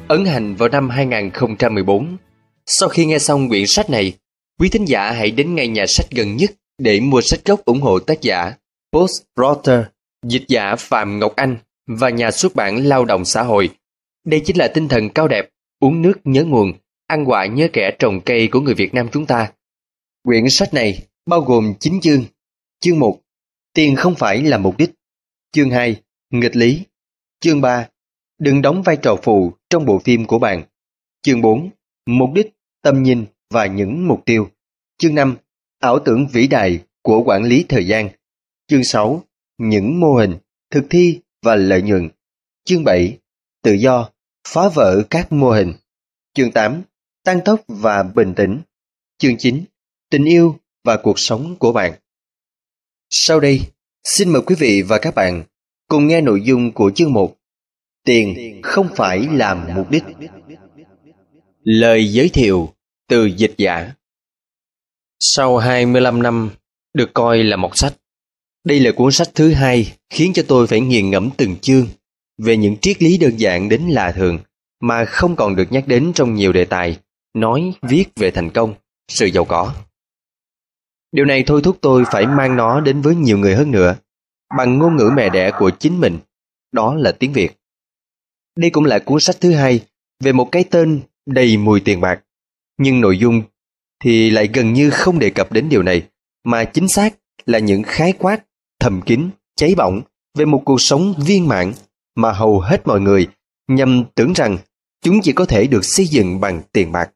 ấn hành vào năm 2014. Sau khi nghe xong quyển sách này, quý thính giả hãy đến ngay nhà sách gần nhất để mua sách gốc ủng hộ tác giả Post Porter, dịch giả Phạm Ngọc Anh và nhà xuất bản Lao động Xã hội. Đây chính là tinh thần cao đẹp, uống nước nhớ nguồn, ăn quả nhớ kẻ trồng cây của người Việt Nam chúng ta. Quyển sách này bao gồm 9 chương. Chương 1, tiền không phải là mục đích. Chương 2, nghịch lý. Chương 3, đừng đóng vai trò phụ trong bộ phim của bạn. Chương 4, mục đích, tầm nhìn và những mục tiêu. Chương 5, ảo tưởng vĩ đại của quản lý thời gian. Chương 6, những mô hình, thực thi và lợi nhuận. Chương 7, tự do, phá vỡ các mô hình. Chương 8, tăng tốc và bình tĩnh. Chương 9, tình yêu và cuộc sống của bạn. Sau đây, xin mời quý vị và các bạn cùng nghe nội dung của chương 1. Tiền không phải là mục đích. Lời giới thiệu từ dịch giả. Sau 25 năm được coi là mọt sách, đây là cuốn sách thứ hai khiến cho tôi phải nghiền ngẫm từng chương về những triết lý đơn giản đến lạ thường mà không còn được nhắc đến trong nhiều đề tài nói viết về thành công, sự giàu có. Điều này thôi thúc tôi phải mang nó đến với nhiều người hơn nữa bằng ngôn ngữ mẹ đẻ của chính mình, đó là tiếng Việt. Đây cũng là cuốn sách thứ hai về một cái tên đầy mùi tiền bạc, nhưng nội dung thì lại gần như không đề cập đến điều này, mà chính xác là những khái quát thầm kín, cháy bỏng về một cuộc sống viên mãn mà hầu hết mọi người nhầm tưởng rằng chúng chỉ có thể được xây dựng bằng tiền bạc.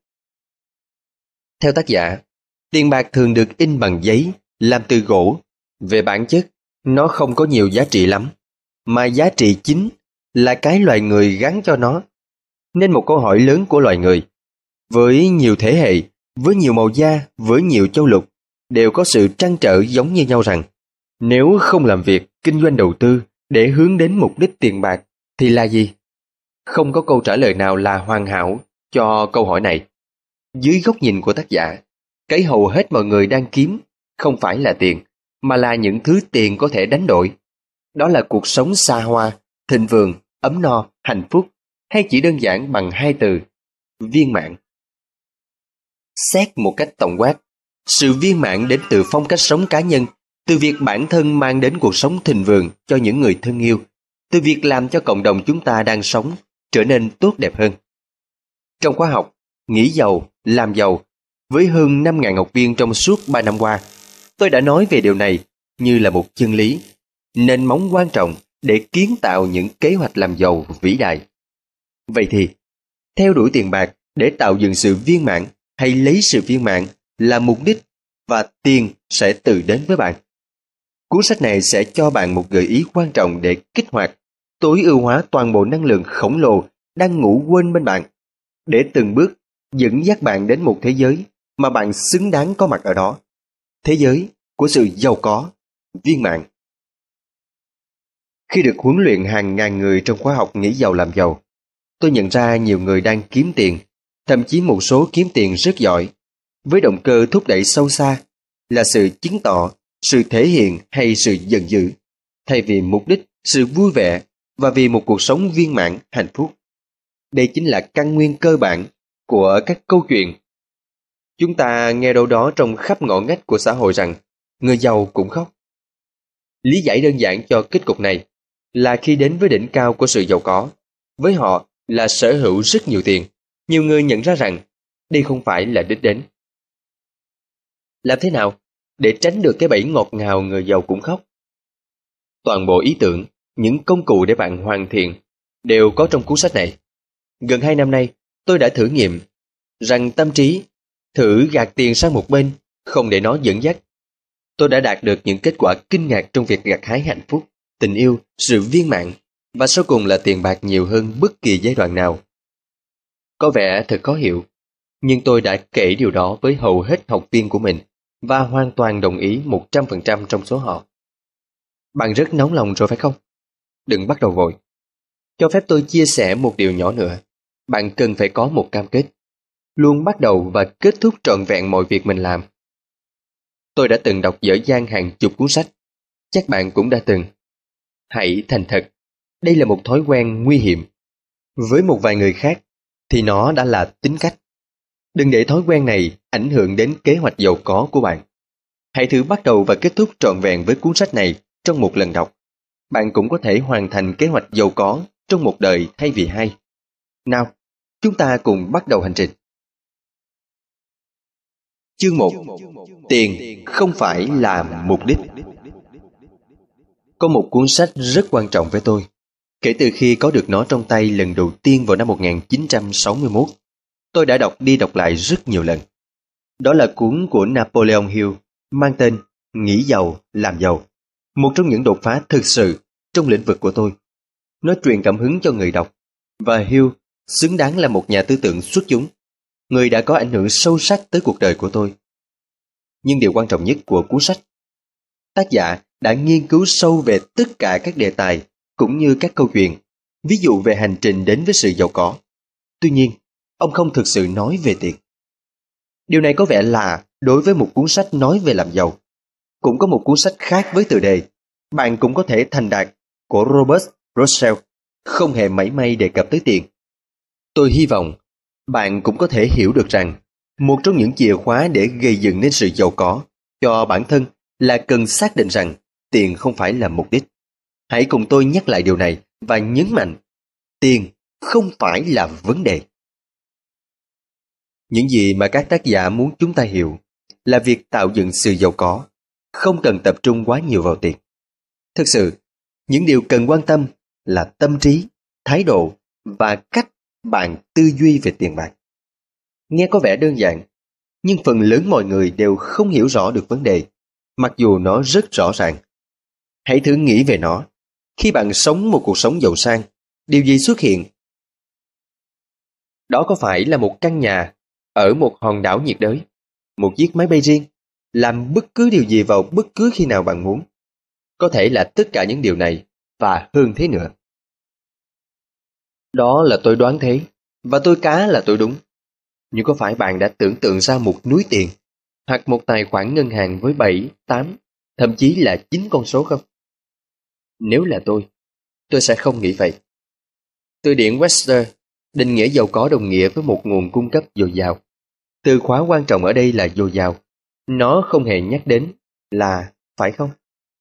Theo tác giả, tiền bạc thường được in bằng giấy, làm từ gỗ. Về bản chất, nó không có nhiều giá trị lắm, mà giá trị chính là cái loài người gắn cho nó. Nên một câu hỏi lớn của loài người, với nhiều thế hệ, với nhiều màu da, với nhiều châu lục, đều có sự trăn trở giống như nhau rằng nếu không làm việc, kinh doanh đầu tư để hướng đến mục đích tiền bạc thì là gì? Không có câu trả lời nào là hoàn hảo cho câu hỏi này. Dưới góc nhìn của tác giả, cái hầu hết mọi người đang kiếm không phải là tiền, mà là những thứ tiền có thể đánh đổi. Đó là cuộc sống xa hoa, thịnh vượng, ấm no, hạnh phúc, hay chỉ đơn giản bằng hai từ, viên mãn. Xét một cách tổng quát, sự viên mãn đến từ phong cách sống cá nhân, từ việc bản thân mang đến cuộc sống thịnh vượng cho những người thân yêu, từ việc làm cho cộng đồng chúng ta đang sống trở nên tốt đẹp hơn. Trong khóa học Nghĩ giàu, làm giàu, với hơn 5.000 học viên trong suốt 3 năm qua, tôi đã nói về điều này như là một chân lý, nền móng quan trọng để kiến tạo những kế hoạch làm giàu vĩ đại. Vậy thì, theo đuổi tiền bạc để tạo dựng sự viên mãn hay lấy sự viên mãn là mục đích và tiền sẽ tự đến với bạn. Cuốn sách này sẽ cho bạn một gợi ý quan trọng để kích hoạt, tối ưu hóa toàn bộ năng lượng khổng lồ đang ngủ quên bên bạn, để từng bước dẫn dắt bạn đến một thế giới mà bạn xứng đáng có mặt ở đó. Thế giới của sự giàu có, viên mãn. Khi được huấn luyện hàng ngàn người trong khóa học Nghĩ giàu làm giàu, tôi nhận ra nhiều người đang kiếm tiền, thậm chí một số kiếm tiền rất giỏi, với động cơ thúc đẩy sâu xa là sự chứng tỏ, sự thể hiện hay sự giận dữ, thay vì mục đích, sự vui vẻ và vì một cuộc sống viên mãn, hạnh phúc. Đây chính là căn nguyên cơ bản của các câu chuyện. Chúng ta nghe đâu đó trong khắp ngõ ngách của xã hội rằng người giàu cũng khóc. Lý giải đơn giản cho kết cục này là khi đến với đỉnh cao của sự giàu có, với họ là sở hữu rất nhiều tiền, nhiều người nhận ra rằng đây không phải là đích đến. Làm thế nào để tránh được cái bẫy ngọt ngào người giàu cũng khóc? Toàn bộ ý tưởng, những công cụ để bạn hoàn thiện đều có trong cuốn sách này. Gần 2 năm nay, tôi đã thử nghiệm rằng tâm trí thử gạt tiền sang một bên, không để nó dẫn dắt. Tôi đã đạt được những kết quả kinh ngạc trong việc gặt hái hạnh phúc, tình yêu, sự viên mãn và sau cùng là tiền bạc nhiều hơn bất kỳ giai đoạn nào. Có vẻ thật khó hiểu, nhưng tôi đã kể điều đó với hầu hết học viên của mình và hoàn toàn đồng ý 100% trong số họ. Bạn rất nóng lòng rồi phải không? Đừng bắt đầu vội. Cho phép tôi chia sẻ một điều nhỏ nữa. Bạn cần phải có một cam kết, luôn bắt đầu và kết thúc trọn vẹn mọi việc mình làm. Tôi đã từng đọc dở dang hàng chục cuốn sách, chắc bạn cũng đã từng. Hãy thành thật, đây là một thói quen nguy hiểm. Với một vài người khác, thì nó đã là tính cách. Đừng để thói quen này ảnh hưởng đến kế hoạch giàu có của bạn. Hãy thử bắt đầu và kết thúc trọn vẹn với cuốn sách này trong một lần đọc. Bạn cũng có thể hoàn thành kế hoạch giàu có trong một đời thay vì hai. Nào, chúng ta cùng bắt đầu hành trình. Chương 1. Tiền không phải là mục đích. Có một cuốn sách rất quan trọng với tôi. Kể từ khi có được nó trong tay lần đầu tiên vào năm 1961, tôi đã đọc đi đọc lại rất nhiều lần. Đó là cuốn của Napoleon Hill mang tên Nghĩ giàu, làm giàu. Một trong những đột phá thực sự trong lĩnh vực của tôi. Nó truyền cảm hứng cho người đọc, và Hill xứng đáng là một nhà tư tưởng xuất chúng, người đã có ảnh hưởng sâu sắc tới cuộc đời của tôi. Nhưng điều quan trọng nhất của cuốn sách, tác giả đã nghiên cứu sâu về tất cả các đề tài cũng như các câu chuyện, ví dụ về hành trình đến với sự giàu có. Tuy nhiên, ông không thực sự nói về tiền. Điều này có vẻ lạ đối với một cuốn sách nói về làm giàu. Cũng có một cuốn sách khác với tựa đề Bạn cũng có thể thành đạt của Robert Russell, không hề mảy may đề cập tới tiền. Tôi hy vọng bạn cũng có thể hiểu được rằng một trong những chìa khóa để gây dựng nên sự giàu có cho bản thân là cần xác định rằng tiền không phải là mục đích. Hãy cùng tôi nhắc lại điều này và nhấn mạnh, tiền không phải là vấn đề. Những gì mà các tác giả muốn chúng ta hiểu là việc tạo dựng sự giàu có không cần tập trung quá nhiều vào tiền. Thực sự, những điều cần quan tâm là tâm trí, thái độ và cách bạn tư duy về tiền bạc. Nghe có vẻ đơn giản, nhưng phần lớn mọi người đều không hiểu rõ được vấn đề, mặc dù nó rất rõ ràng. Hãy thử nghĩ về nó. Khi bạn sống một cuộc sống giàu sang, điều gì xuất hiện? Đó có phải là một căn nhà ở một hòn đảo nhiệt đới, một chiếc máy bay riêng, làm bất cứ điều gì vào bất cứ khi nào bạn muốn? Có thể là tất cả những điều này và hơn thế nữa. Đó là tôi đoán thế, và tôi cá là tôi đúng. Nhưng có phải bạn đã tưởng tượng ra một núi tiền, hoặc một tài khoản ngân hàng với 7, 8, thậm chí là 9 con số không? Nếu là tôi sẽ không nghĩ vậy. Từ điển Webster định nghĩa giàu có đồng nghĩa với một nguồn cung cấp dồi dào. Từ khóa quan trọng ở đây là dồi dào. Nó không hề nhắc đến là phải không?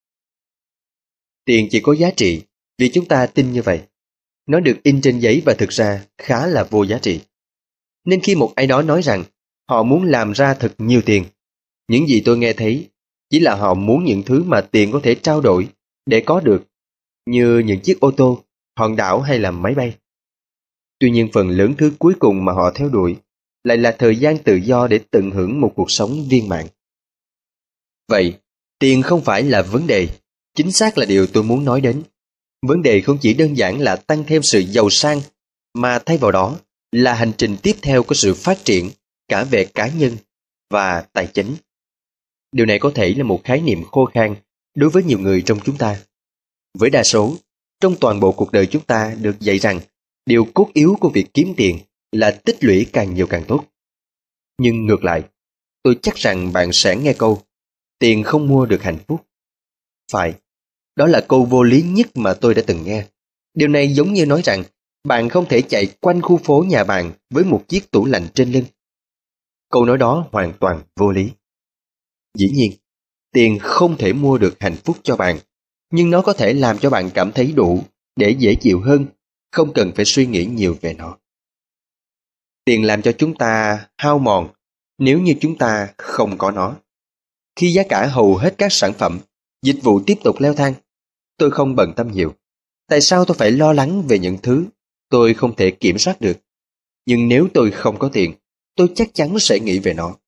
Tiền chỉ có giá trị vì chúng ta tin như vậy. Nó được in trên giấy và thực ra khá là vô giá trị. Nên khi một ai đó nói rằng họ muốn làm ra thật nhiều tiền, những gì tôi nghe thấy chỉ là họ muốn những thứ mà tiền có thể trao đổi để có được, như những chiếc ô tô, hòn đảo hay là máy bay. Tuy nhiên phần lớn thứ cuối cùng mà họ theo đuổi lại là thời gian tự do để tận hưởng một cuộc sống viên mãn. Vậy, tiền không phải là vấn đề, chính xác là điều tôi muốn nói đến. Vấn đề không chỉ đơn giản là tăng thêm sự giàu sang, mà thay vào đó là hành trình tiếp theo của sự phát triển cả về cá nhân và tài chính. Điều này có thể là một khái niệm khô khan đối với nhiều người trong chúng ta. Với đa số, trong toàn bộ cuộc đời chúng ta được dạy rằng điều cốt yếu của việc kiếm tiền là tích lũy càng nhiều càng tốt. Nhưng ngược lại, tôi chắc rằng bạn sẽ nghe câu tiền không mua được hạnh phúc. Phải, đó là câu vô lý nhất mà tôi đã từng nghe. Điều này giống như nói rằng bạn không thể chạy quanh khu phố nhà bạn với một chiếc tủ lạnh trên lưng. Câu nói đó hoàn toàn vô lý. Dĩ nhiên, tiền không thể mua được hạnh phúc cho bạn, nhưng nó có thể làm cho bạn cảm thấy đủ để dễ chịu hơn, không cần phải suy nghĩ nhiều về nó. Tiền làm cho chúng ta hao mòn nếu như chúng ta không có nó. Khi giá cả hầu hết các sản phẩm, dịch vụ tiếp tục leo thang, tôi không bận tâm nhiều. Tại sao tôi phải lo lắng về những thứ tôi không thể kiểm soát được? Nhưng nếu tôi không có tiền, tôi chắc chắn sẽ nghĩ về nó.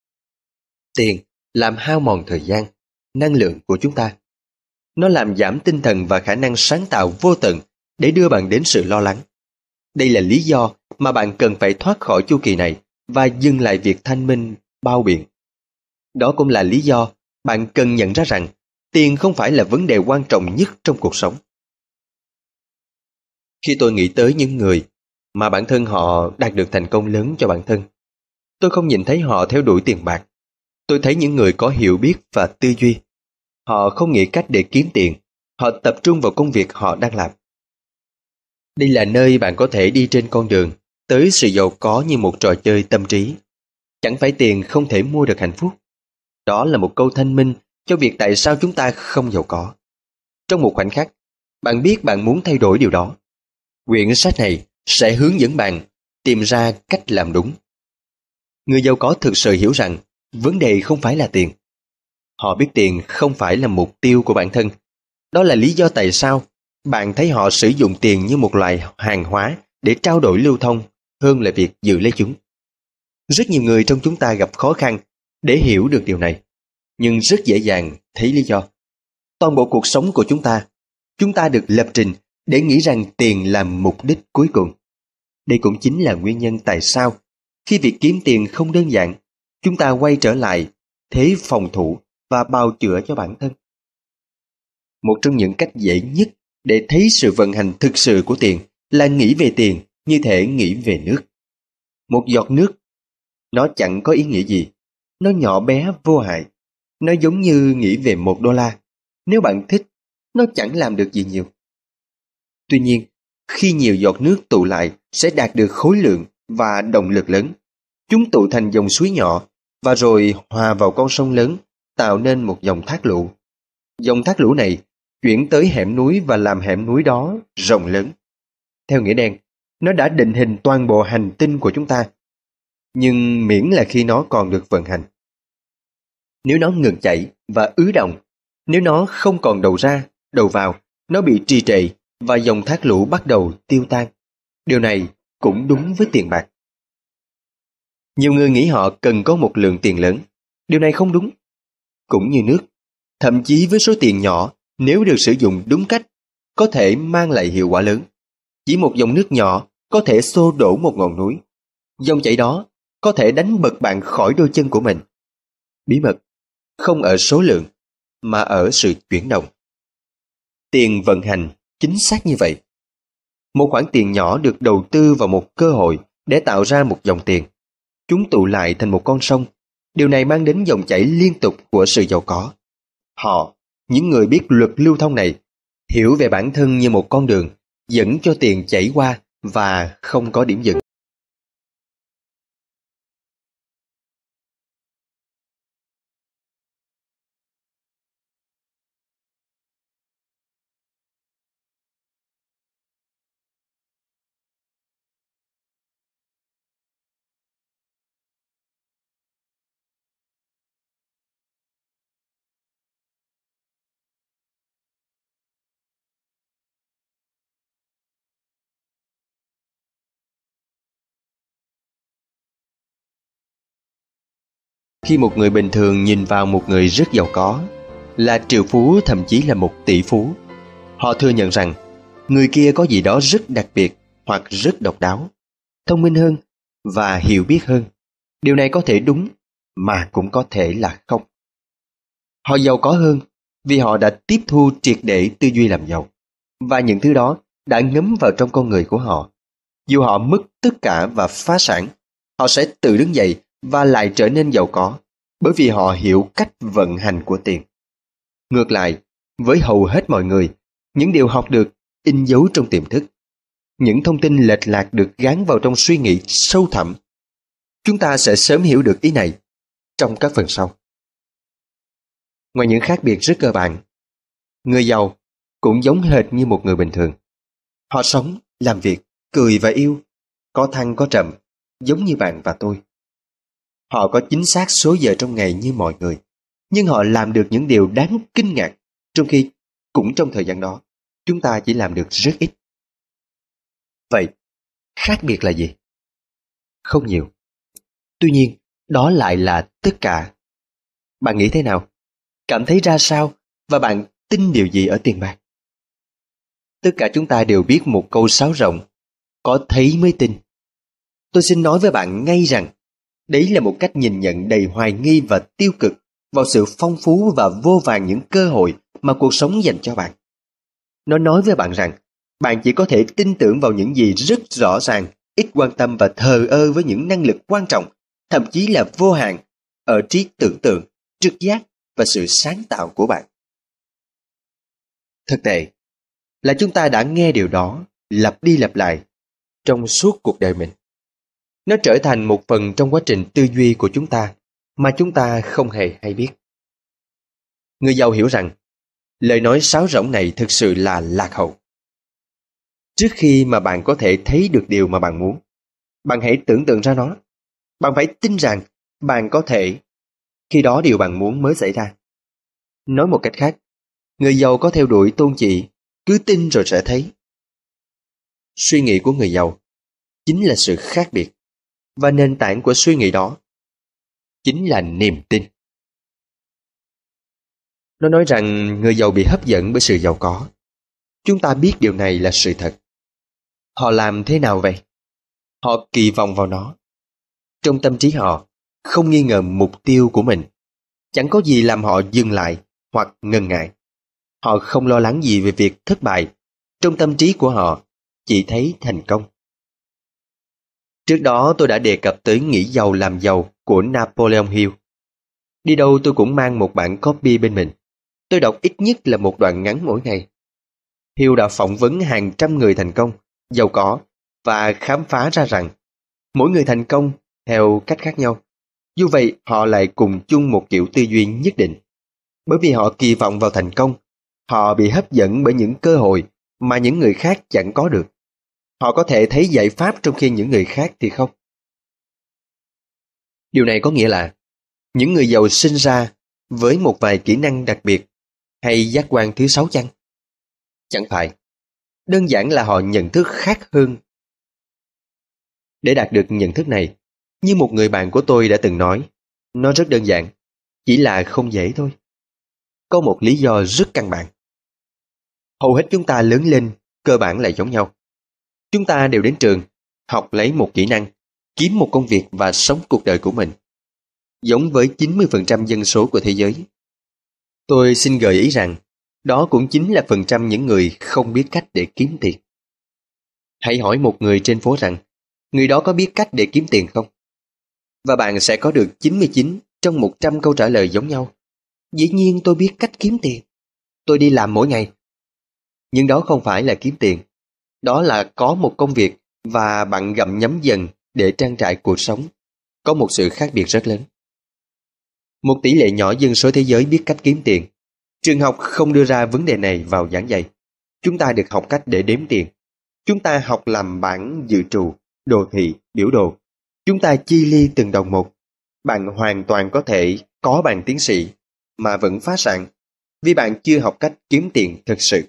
Tiền làm hao mòn thời gian, năng lượng của chúng ta. Nó làm giảm tinh thần và khả năng sáng tạo vô tận để đưa bạn đến sự lo lắng. Đây là lý do mà bạn cần phải thoát khỏi chu kỳ này và dừng lại việc thanh minh, bao biện. Đó cũng là lý do bạn cần nhận ra rằng tiền không phải là vấn đề quan trọng nhất trong cuộc sống. Khi tôi nghĩ tới những người mà bản thân họ đạt được thành công lớn cho bản thân, tôi không nhìn thấy họ theo đuổi tiền bạc. Tôi thấy những người có hiểu biết và tư duy. Họ không nghĩ cách để kiếm tiền, họ tập trung vào công việc họ đang làm. Đây là nơi bạn có thể đi trên con đường tới sự giàu có như một trò chơi tâm trí. Chẳng phải tiền không thể mua được hạnh phúc. Đó là một câu thanh minh cho việc tại sao chúng ta không giàu có. Trong một khoảnh khắc, bạn biết bạn muốn thay đổi điều đó. Quyển sách này sẽ hướng dẫn bạn tìm ra cách làm đúng. Người giàu có thực sự hiểu rằng vấn đề không phải là tiền. Họ biết tiền không phải là mục tiêu của bản thân. Đó là lý do tại sao bạn thấy họ sử dụng tiền như một loại hàng hóa để trao đổi lưu thông hơn là việc giữ lấy chúng. Rất nhiều người trong chúng ta gặp khó khăn để hiểu được điều này, nhưng rất dễ dàng thấy lý do. Toàn bộ cuộc sống của chúng ta được lập trình để nghĩ rằng tiền là mục đích cuối cùng. Đây cũng chính là nguyên nhân tại sao khi việc kiếm tiền không đơn giản, chúng ta quay trở lại thế phòng thủ và bào chữa cho bản thân. Một trong những cách dễ nhất để thấy sự vận hành thực sự của tiền là nghĩ về tiền như thể nghĩ về nước. Một giọt nước, nó chẳng có ý nghĩa gì. Nó nhỏ bé vô hại. Nó giống như nghĩ về $1. Nếu bạn thích, nó chẳng làm được gì nhiều. Tuy nhiên, khi nhiều giọt nước tụ lại sẽ đạt được khối lượng và động lực lớn. Chúng tụ thành dòng suối nhỏ và rồi hòa vào con sông lớn, tạo nên một dòng thác lũ. Dòng thác lũ này chuyển tới hẻm núi và làm hẻm núi đó rộng lớn. Theo nghĩa đen, nó đã định hình toàn bộ hành tinh của chúng ta. Nhưng miễn là khi nó còn được vận hành. Nếu nó ngừng chảy và ứ động, nếu nó không còn đầu ra, đầu vào, nó bị trì trệ và dòng thác lũ bắt đầu tiêu tan. Điều này cũng đúng với tiền bạc. Nhiều người nghĩ họ cần có một lượng tiền lớn. Điều này không đúng. Cũng như nước, thậm chí với số tiền nhỏ, nếu được sử dụng đúng cách, có thể mang lại hiệu quả lớn. Chỉ một dòng nước nhỏ có thể xô đổ một ngọn núi. Dòng chảy đó có thể đánh bật bạn khỏi đôi chân của mình. Bí mật không ở số lượng, mà ở sự chuyển động. Tiền vận hành chính xác như vậy. Một khoản tiền nhỏ được đầu tư vào một cơ hội để tạo ra một dòng tiền. Chúng tụ lại thành một con sông. Điều này mang đến dòng chảy liên tục của sự giàu có. Họ, những người biết luật lưu thông này, hiểu về bản thân như một con đường dẫn cho tiền chảy qua và không có điểm dừng. Khi một người bình thường nhìn vào một người rất giàu có, là triệu phú thậm chí là một tỷ phú, họ thừa nhận rằng người kia có gì đó rất đặc biệt hoặc rất độc đáo, thông minh hơn và hiểu biết hơn. Điều này có thể đúng mà cũng có thể là không. Họ giàu có hơn vì họ đã tiếp thu triệt để tư duy làm giàu, và những thứ đó đã ngấm vào trong con người của họ. Dù họ mất tất cả và phá sản, họ sẽ tự đứng dậy và lại trở nên giàu có, bởi vì họ hiểu cách vận hành của tiền. Ngược lại, với hầu hết mọi người, những điều học được in dấu trong tiềm thức. Những thông tin lệch lạc được gán vào trong suy nghĩ sâu thẳm. Chúng ta sẽ sớm hiểu được ý này trong các phần sau. Ngoài những khác biệt rất cơ bản, người giàu cũng giống hệt như một người bình thường. Họ sống, làm việc, cười và yêu, có thăng có trầm, giống như bạn và tôi. Họ có chính xác số giờ trong ngày như mọi người, nhưng họ làm được những điều đáng kinh ngạc, trong khi cũng trong thời gian đó, chúng ta chỉ làm được rất ít. Vậy, khác biệt là gì? Không nhiều. Tuy nhiên, đó lại là tất cả. Bạn nghĩ thế nào? Cảm thấy ra sao? Và bạn tin điều gì ở tiền bạc? Tất cả chúng ta đều biết một câu sáo rộng, có thấy mới tin. Tôi xin nói với bạn ngay rằng, đấy là một cách nhìn nhận đầy hoài nghi và tiêu cực vào sự phong phú và vô vàn những cơ hội mà cuộc sống dành cho bạn. Nó nói với bạn rằng, bạn chỉ có thể tin tưởng vào những gì rất rõ ràng, ít quan tâm và thờ ơ với những năng lực quan trọng, thậm chí là vô hạn, ở trí tưởng tượng, trực giác và sự sáng tạo của bạn. Thực tế là chúng ta đã nghe điều đó lặp đi lặp lại trong suốt cuộc đời mình. Nó trở thành một phần trong quá trình tư duy của chúng ta mà chúng ta không hề hay biết. Người giàu hiểu rằng lời nói sáo rỗng này thực sự là lạc hậu. Trước khi mà bạn có thể thấy được điều mà bạn muốn, bạn hãy tưởng tượng ra nó. Bạn phải tin rằng bạn có thể, khi đó điều bạn muốn mới xảy ra. Nói một cách khác, người giàu có theo đuổi tôn chỉ, cứ tin rồi sẽ thấy. Suy nghĩ của người giàu chính là sự khác biệt, và nền tảng của suy nghĩ đó chính là niềm tin. Nó nói rằng người giàu bị hấp dẫn bởi sự giàu có. Chúng ta biết điều này là sự thật. Họ làm thế nào vậy? Họ kỳ vọng vào nó. Trong tâm trí họ không nghi ngờ mục tiêu của mình. Chẳng có gì làm họ dừng lại hoặc ngần ngại. Họ không lo lắng gì về việc thất bại. Trong tâm trí của họ chỉ thấy thành công. Trước đó tôi đã đề cập tới nghĩ giàu làm giàu của Napoleon Hill. Đi đâu tôi cũng mang một bản copy bên mình. Tôi đọc ít nhất là một đoạn ngắn mỗi ngày. Hill đã phỏng vấn hàng trăm người thành công, giàu có và khám phá ra rằng mỗi người thành công theo cách khác nhau. Dù vậy, họ lại cùng chung một kiểu tư duy nhất định. Bởi vì họ kỳ vọng vào thành công, họ bị hấp dẫn bởi những cơ hội mà những người khác chẳng có được. Họ có thể thấy giải pháp trong khi những người khác thì không. Điều này có nghĩa là những người giàu sinh ra với một vài kỹ năng đặc biệt hay giác quan thứ sáu chăng? Chẳng phải. Đơn giản là họ nhận thức khác hơn. Để đạt được nhận thức này, như một người bạn của tôi đã từng nói, nó rất đơn giản, chỉ là không dễ thôi. Có một lý do rất căn bản. Hầu hết chúng ta lớn lên cơ bản là giống nhau. Chúng ta đều đến trường, học lấy một kỹ năng, kiếm một công việc và sống cuộc đời của mình. Giống với 90% dân số của thế giới. Tôi xin gợi ý rằng, đó cũng chính là phần trăm những người không biết cách để kiếm tiền. Hãy hỏi một người trên phố rằng, người đó có biết cách để kiếm tiền không? Và bạn sẽ có được 99 trong 100 câu trả lời giống nhau. Dĩ nhiên tôi biết cách kiếm tiền. Tôi đi làm mỗi ngày. Nhưng đó không phải là kiếm tiền. Đó là có một công việc và bạn gặm nhấm dần để trang trải cuộc sống. Có một sự khác biệt rất lớn. Một tỷ lệ nhỏ dân số thế giới biết cách kiếm tiền. Trường học không đưa ra vấn đề này vào giảng dạy. Chúng ta được học cách để đếm tiền. Chúng ta học làm bảng dự trù, đồ thị, biểu đồ. Chúng ta chi ly từng đồng một. Bạn hoàn toàn có thể có bằng tiến sĩ mà vẫn phá sản vì bạn chưa học cách kiếm tiền thực sự.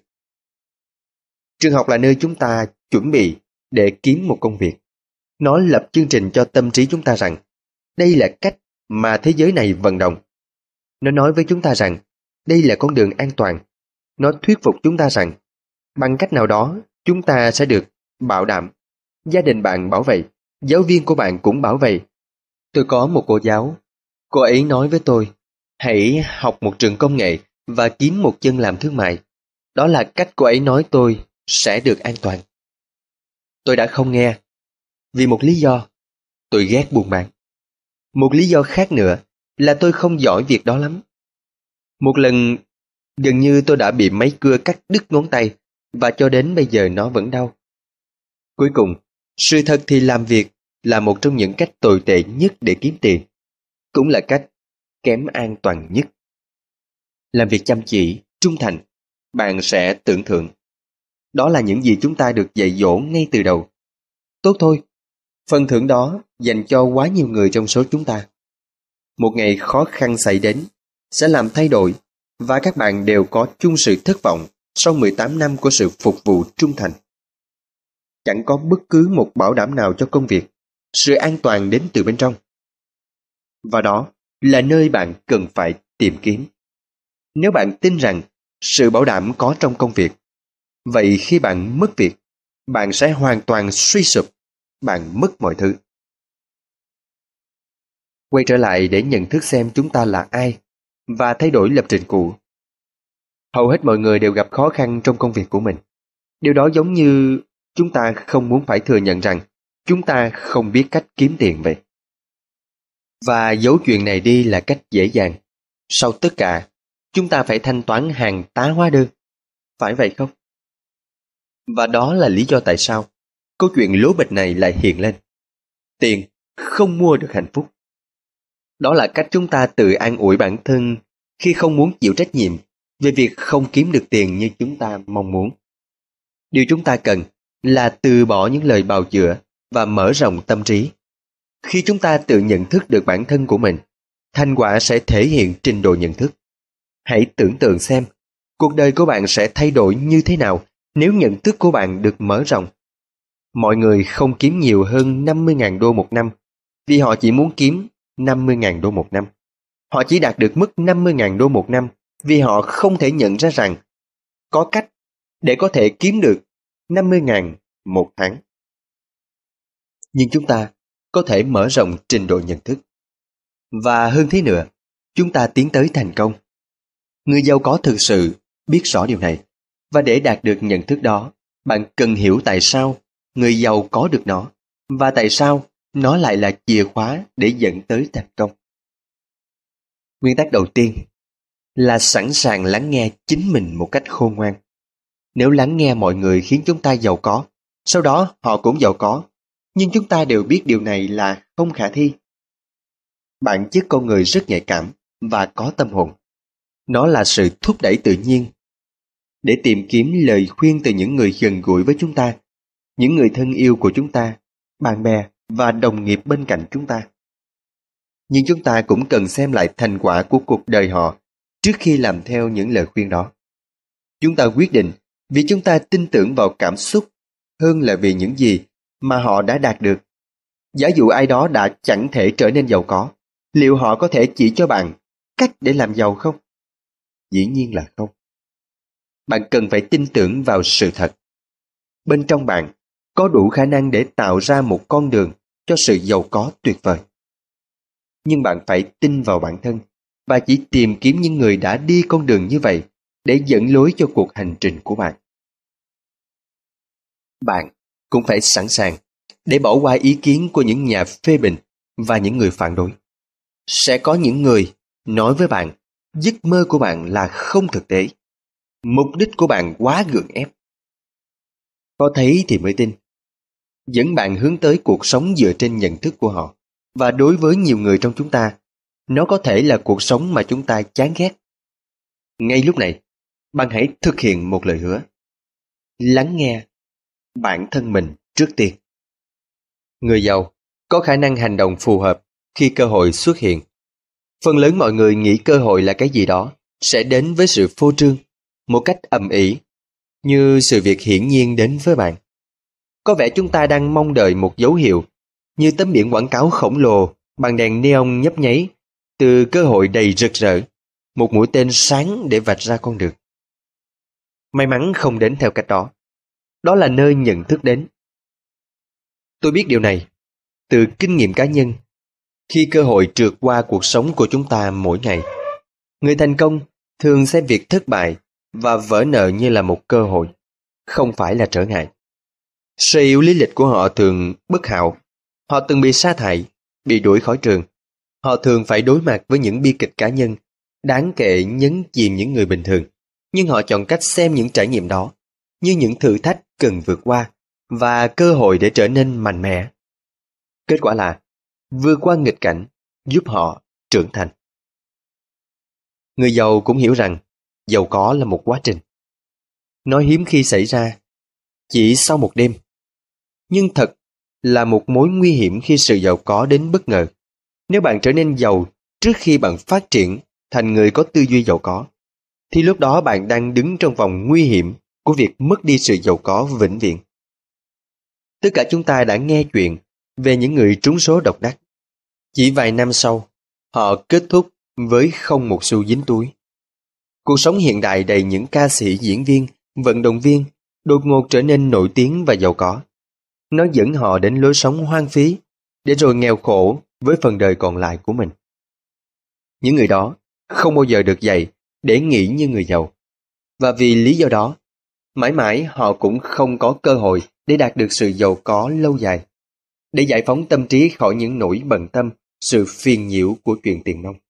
Trường học là nơi chúng ta chuẩn bị để kiếm một công việc. Nó lập chương trình cho tâm trí chúng ta rằng đây là cách mà thế giới này vận động. Nó nói với chúng ta rằng đây là con đường an toàn. Nó thuyết phục chúng ta rằng bằng cách nào đó chúng ta sẽ được bảo đảm. Gia đình bạn bảo vệ, giáo viên của bạn cũng bảo vệ. Tôi có một cô giáo. Cô ấy nói với tôi, hãy học một trường công nghệ và kiếm một chân làm thương mại. Đó là cách cô ấy nói tôi sẽ được an toàn. Tôi đã không nghe. Vì một lý do, tôi ghét buôn bán. Một lý do khác nữa là tôi không giỏi việc đó lắm. Một lần, gần như tôi đã bị máy cưa cắt đứt ngón tay và cho đến bây giờ nó vẫn đau. Cuối cùng, sự thật thì làm việc là một trong những cách tồi tệ nhất để kiếm tiền. Cũng là cách kém an toàn nhất. Làm việc chăm chỉ, trung thành, bạn sẽ tưởng thưởng. Đó là những gì chúng ta được dạy dỗ ngay từ đầu. Tốt thôi, phần thưởng đó dành cho quá nhiều người trong số chúng ta. Một ngày khó khăn xảy đến sẽ làm thay đổi và các bạn đều có chung sự thất vọng sau 18 năm của sự phục vụ trung thành. Chẳng có bất cứ một bảo đảm nào cho công việc. Sự an toàn đến từ bên trong. Và đó là nơi bạn cần phải tìm kiếm. Nếu bạn tin rằng sự bảo đảm có trong công việc, vậy khi bạn mất việc, bạn sẽ hoàn toàn suy sụp, bạn mất mọi thứ. Quay trở lại để nhận thức xem chúng ta là ai và thay đổi lập trình cũ. Hầu hết mọi người đều gặp khó khăn trong công việc của mình. Điều đó giống như chúng ta không muốn phải thừa nhận rằng chúng ta không biết cách kiếm tiền vậy. Và giấu chuyện này đi là cách dễ dàng. Sau tất cả, chúng ta phải thanh toán hàng tá hóa đơn. Phải vậy không? Và đó là lý do tại sao câu chuyện lố bịch này lại hiện lên. Tiền không mua được hạnh phúc. Đó là cách chúng ta tự an ủi bản thân khi không muốn chịu trách nhiệm về việc không kiếm được tiền như chúng ta mong muốn. Điều chúng ta cần là từ bỏ những lời bào chữa và mở rộng tâm trí. Khi chúng ta tự nhận thức được bản thân của mình, thành quả sẽ thể hiện trình độ nhận thức. Hãy tưởng tượng xem, cuộc đời của bạn sẽ thay đổi như thế nào nếu nhận thức của bạn được mở rộng. Mọi người không kiếm nhiều hơn 50.000 đô một năm vì họ chỉ muốn kiếm 50.000 đô một năm. Họ chỉ đạt được mức 50.000 đô một năm vì họ không thể nhận ra rằng có cách để có thể kiếm được 50.000 một tháng. Nhưng chúng ta có thể mở rộng trình độ nhận thức. Và hơn thế nữa, chúng ta tiến tới thành công. Người giàu có thực sự biết rõ điều này. Và để đạt được nhận thức đó, bạn cần hiểu tại sao người giàu có được nó và tại sao nó lại là chìa khóa để dẫn tới thành công. Nguyên tắc đầu tiên là sẵn sàng lắng nghe chính mình một cách khôn ngoan. Nếu lắng nghe mọi người khiến chúng ta giàu có, sau đó họ cũng giàu có, nhưng chúng ta đều biết điều này là không khả thi. Bản chất con người rất nhạy cảm và có tâm hồn. Nó là sự thúc đẩy tự nhiên để tìm kiếm lời khuyên từ những người gần gũi với chúng ta, những người thân yêu của chúng ta, bạn bè và đồng nghiệp bên cạnh chúng ta. Nhưng chúng ta cũng cần xem lại thành quả của cuộc đời họ trước khi làm theo những lời khuyên đó. Chúng ta quyết định vì chúng ta tin tưởng vào cảm xúc hơn là vì những gì mà họ đã đạt được. Giả dụ ai đó đã chẳng thể trở nên giàu có, liệu họ có thể chỉ cho bạn cách để làm giàu không? Dĩ nhiên là không. Bạn cần phải tin tưởng vào sự thật. Bên trong bạn có đủ khả năng để tạo ra một con đường cho sự giàu có tuyệt vời. Nhưng bạn phải tin vào bản thân và chỉ tìm kiếm những người đã đi con đường như vậy để dẫn lối cho cuộc hành trình của bạn. Bạn cũng phải sẵn sàng để bỏ qua ý kiến của những nhà phê bình và những người phản đối. Sẽ có những người nói với bạn giấc mơ của bạn là không thực tế, mục đích của bạn quá gượng ép. Có thấy thì mới tin. Dẫn bạn hướng tới cuộc sống dựa trên nhận thức của họ. Và đối với nhiều người trong chúng ta, nó có thể là cuộc sống mà chúng ta chán ghét. Ngay lúc này, bạn hãy thực hiện một lời hứa. Lắng nghe bản thân mình trước tiên. Người giàu có khả năng hành động phù hợp khi cơ hội xuất hiện. Phần lớn mọi người nghĩ cơ hội là cái gì đó sẽ đến với sự phô trương, một cách ầm ĩ, như sự việc hiển nhiên đến với bạn. Có vẻ chúng ta đang mong đợi một dấu hiệu, như tấm biển quảng cáo khổng lồ bằng đèn neon nhấp nháy, từ cơ hội đầy rực rỡ, một mũi tên sáng để vạch ra con đường. May mắn không đến theo cách đó. Đó là nơi nhận thức đến. Tôi biết điều này từ kinh nghiệm cá nhân. Khi cơ hội trượt qua cuộc sống của chúng ta mỗi ngày, người thành công thường xem việc thất bại và vỡ nợ như là một cơ hội, không phải là trở ngại. Sở yếu lý lịch của họ thường bất hảo. Họ từng bị sa thải, bị đuổi khỏi trường. Họ thường phải đối mặt với những bi kịch cá nhân đáng kể nhấn chìm những người bình thường. Nhưng họ chọn cách xem những trải nghiệm đó như những thử thách cần vượt qua và cơ hội để trở nên mạnh mẽ. Kết quả là vượt qua nghịch cảnh giúp họ trưởng thành. Người giàu cũng hiểu rằng giàu có là một quá trình. Nó hiếm khi xảy ra chỉ sau một đêm. Nhưng thật là một mối nguy hiểm khi sự giàu có đến bất ngờ. Nếu bạn trở nên giàu trước khi bạn phát triển thành người có tư duy giàu có, thì lúc đó bạn đang đứng trong vòng nguy hiểm của việc mất đi sự giàu có vĩnh viễn. Tất cả chúng ta đã nghe chuyện về những người trúng số độc đắc. Chỉ vài năm sau, họ kết thúc với không một xu dính túi. Cuộc sống hiện đại đầy những ca sĩ, diễn viên, vận động viên đột ngột trở nên nổi tiếng và giàu có. Nó dẫn họ đến lối sống hoang phí, để rồi nghèo khổ với phần đời còn lại của mình. Những người đó không bao giờ được dạy để nghĩ như người giàu. Và vì lý do đó, mãi mãi họ cũng không có cơ hội để đạt được sự giàu có lâu dài, để giải phóng tâm trí khỏi những nỗi bận tâm, sự phiền nhiễu của chuyện tiền nong.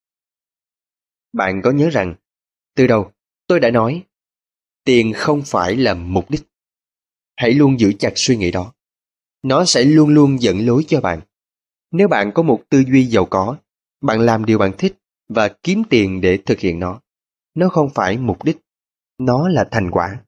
Bạn có nhớ rằng, từ đầu tôi đã nói, tiền không phải là mục đích. Hãy luôn giữ chặt suy nghĩ đó. Nó sẽ luôn luôn dẫn lối cho bạn. Nếu bạn có một tư duy giàu có, bạn làm điều bạn thích và kiếm tiền để thực hiện nó. Nó không phải mục đích, nó là thành quả.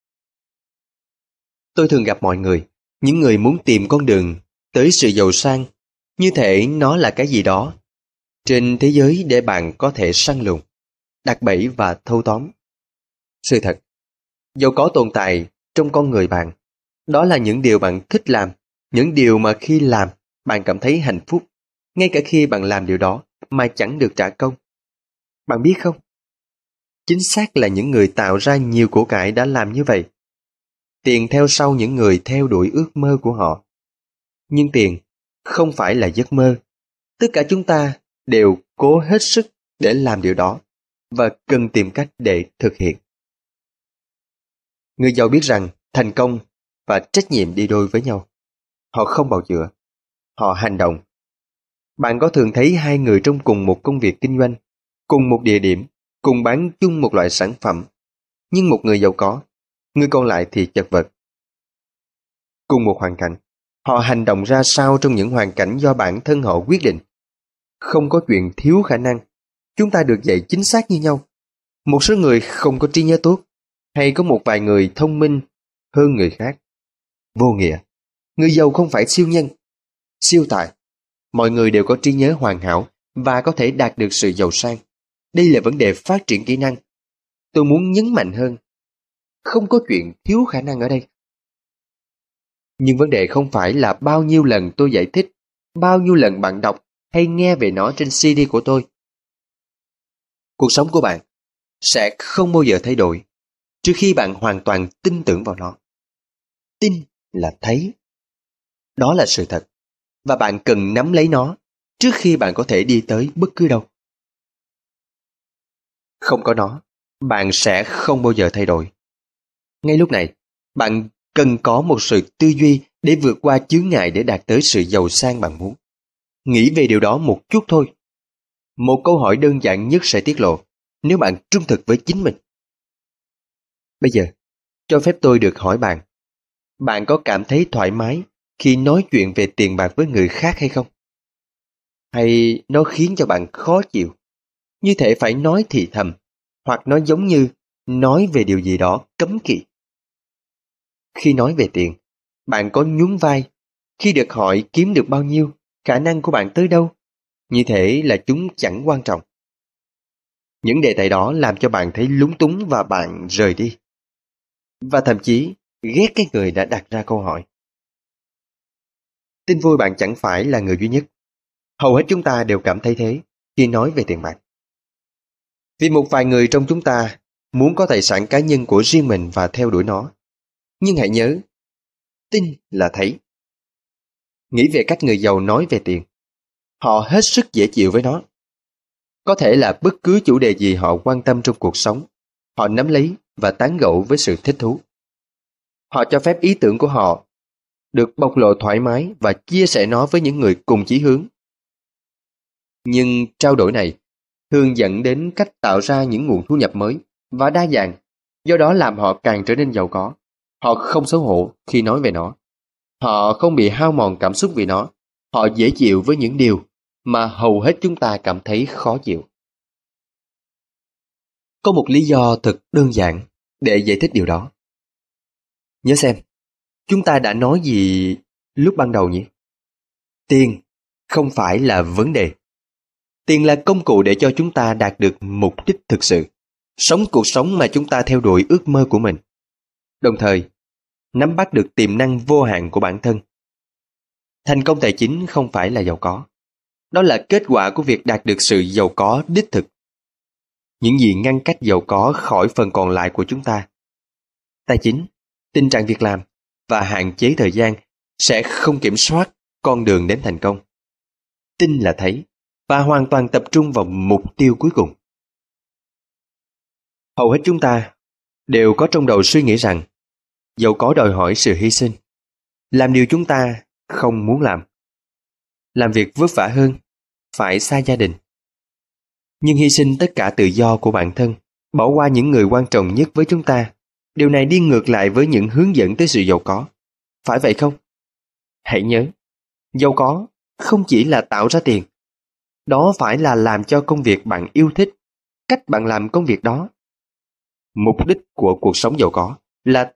Tôi thường gặp mọi người, những người muốn tìm con đường tới sự giàu sang, như thể nó là cái gì đó trên thế giới để bạn có thể săn lùng, đặt bẫy và thâu tóm. Sự thật, giàu có tồn tại trong con người bạn. Đó là những điều bạn thích làm, những điều mà khi làm, bạn cảm thấy hạnh phúc, ngay cả khi bạn làm điều đó mà chẳng được trả công. Bạn biết không? Chính xác là những người tạo ra nhiều của cải đã làm như vậy. Tiền theo sau những người theo đuổi ước mơ của họ. Nhưng tiền không phải là giấc mơ. Tất cả chúng ta đều cố hết sức để làm điều đó và cần tìm cách để thực hiện. Người giàu biết rằng thành công và trách nhiệm đi đôi với nhau. Họ không bào chữa, họ hành động. Bạn có thường thấy hai người trong cùng một công việc kinh doanh, cùng một địa điểm, cùng bán chung một loại sản phẩm, nhưng một người giàu có, người còn lại thì chật vật. Cùng một hoàn cảnh, họ hành động ra sao trong những hoàn cảnh do bản thân họ quyết định. Không có chuyện thiếu khả năng, chúng ta được dạy chính xác như nhau. Một số người không có trí nhớ tốt, hay có một vài người thông minh hơn người khác. Vô nghĩa, người giàu không phải siêu nhân, siêu tài. Mọi người đều có trí nhớ hoàn hảo và có thể đạt được sự giàu sang. Đây là vấn đề phát triển kỹ năng. Tôi muốn nhấn mạnh hơn, không có chuyện thiếu khả năng ở đây. Nhưng vấn đề không phải là bao nhiêu lần tôi giải thích, bao nhiêu lần bạn đọc hay nghe về nó trên CD của tôi. Cuộc sống của bạn sẽ không bao giờ thay đổi trước khi bạn hoàn toàn tin tưởng vào nó. Tin là thấy. Đó là sự thật, và bạn cần nắm lấy nó trước khi bạn có thể đi tới bất cứ đâu. Không có nó, bạn sẽ không bao giờ thay đổi. Ngay lúc này, bạn cần có một sự tư duy để vượt qua chướng ngại để đạt tới sự giàu sang bạn muốn. Nghĩ về điều đó một chút thôi. Một câu hỏi đơn giản nhất sẽ tiết lộ nếu bạn trung thực với chính mình. Bây giờ, cho phép tôi được hỏi bạn, bạn có cảm thấy thoải mái khi nói chuyện về tiền bạc với người khác hay không? Hay nó khiến cho bạn khó chịu, như thể phải nói thì thầm, hoặc nó giống như nói về điều gì đó cấm kỵ? Khi nói về tiền, bạn có nhún vai khi được hỏi kiếm được bao nhiêu, khả năng của bạn tới đâu, như thể là chúng chẳng quan trọng. Những đề tài đó làm cho bạn thấy lúng túng và bạn rời đi. Và thậm chí ghét cái người đã đặt ra câu hỏi. Tin vui bạn chẳng phải là người duy nhất. Hầu hết chúng ta đều cảm thấy thế khi nói về tiền bạc. Vì một vài người trong chúng ta muốn có tài sản cá nhân của riêng mình và theo đuổi nó. Nhưng hãy nhớ, tin là thấy. Nghĩ về cách người giàu nói về tiền. Họ hết sức dễ chịu với nó. Có thể là bất cứ chủ đề gì họ quan tâm trong cuộc sống, họ nắm lấy và tán gẫu với sự thích thú. Họ cho phép ý tưởng của họ được bộc lộ thoải mái và chia sẻ nó với những người cùng chí hướng. Nhưng trao đổi này thường dẫn đến cách tạo ra những nguồn thu nhập mới và đa dạng, do đó làm họ càng trở nên giàu có. Họ không xấu hổ khi nói về nó. Họ không bị hao mòn cảm xúc vì nó. Họ dễ chịu với những điều mà hầu hết chúng ta cảm thấy khó chịu. Có một lý do thật đơn giản để giải thích điều đó. Nhớ xem, chúng ta đã nói gì lúc ban đầu nhỉ? Tiền không phải là vấn đề. Tiền là công cụ để cho chúng ta đạt được mục đích thực sự, sống cuộc sống mà chúng ta theo đuổi ước mơ của mình, đồng thời nắm bắt được tiềm năng vô hạn của bản thân. Thành công tài chính không phải là giàu có. Đó là kết quả của việc đạt được sự giàu có đích thực. Những gì ngăn cách giàu có khỏi phần còn lại của chúng ta, tài chính, tình trạng việc làm và hạn chế thời gian, sẽ không kiểm soát con đường đến thành công. Tin là thấy và hoàn toàn tập trung vào mục tiêu cuối cùng. Hầu hết chúng ta đều có trong đầu suy nghĩ rằng giàu có đòi hỏi sự hy sinh, làm điều chúng ta không muốn làm việc vất vả hơn, phải xa gia đình. Nhưng hy sinh tất cả tự do của bản thân, bỏ qua những người quan trọng nhất với chúng ta, điều này đi ngược lại với những hướng dẫn tới sự giàu có. Phải vậy không? Hãy nhớ, giàu có không chỉ là tạo ra tiền. Đó phải là làm cho công việc bạn yêu thích, cách bạn làm công việc đó. Mục đích của cuộc sống giàu có là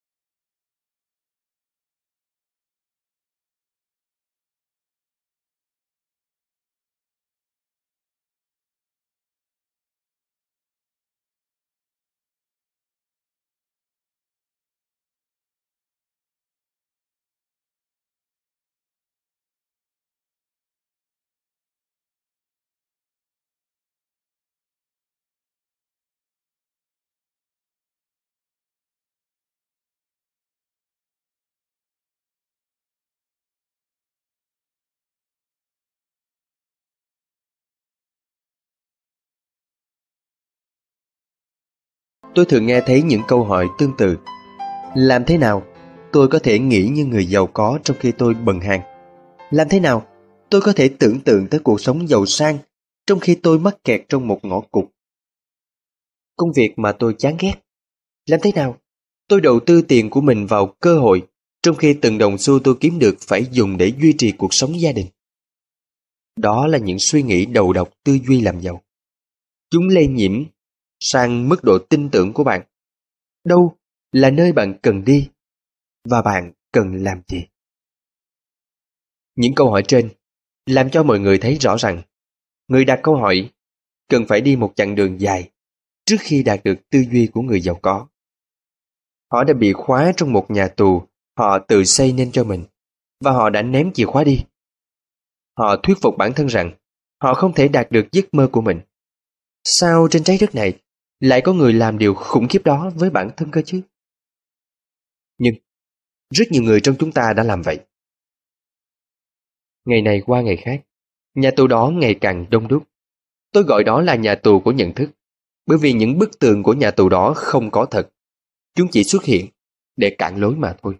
tôi thường nghe thấy những câu hỏi tương tự. Làm thế nào tôi có thể nghĩ như người giàu có trong khi tôi bần hàng? Làm thế nào tôi có thể tưởng tượng tới cuộc sống giàu sang trong khi tôi mắc kẹt trong một ngõ cụt? Công việc mà tôi chán ghét. Làm thế nào tôi đầu tư tiền của mình vào cơ hội trong khi từng đồng xu tôi kiếm được phải dùng để duy trì cuộc sống gia đình? Đó là những suy nghĩ đầu độc tư duy làm giàu. Chúng lây nhiễm sang mức độ tin tưởng của bạn. Đâu là nơi bạn cần đi và bạn cần làm gì? Những câu hỏi trên làm cho mọi người thấy rõ rằng người đặt câu hỏi cần phải đi một chặng đường dài trước khi đạt được tư duy của người giàu có. Họ đã bị khóa trong một nhà tù họ tự xây nên cho mình, và họ đã ném chìa khóa đi. Họ thuyết phục bản thân rằng họ không thể đạt được giấc mơ của mình. Sao trên trái đất này lại có người làm điều khủng khiếp đó với bản thân cơ chứ? Nhưng rất nhiều người trong chúng ta đã làm vậy. Ngày này qua ngày khác, nhà tù đó ngày càng đông đúc. Tôi gọi đó là nhà tù của nhận thức, bởi vì những bức tường của nhà tù đó không có thật. Chúng chỉ xuất hiện để cản lối mà thôi.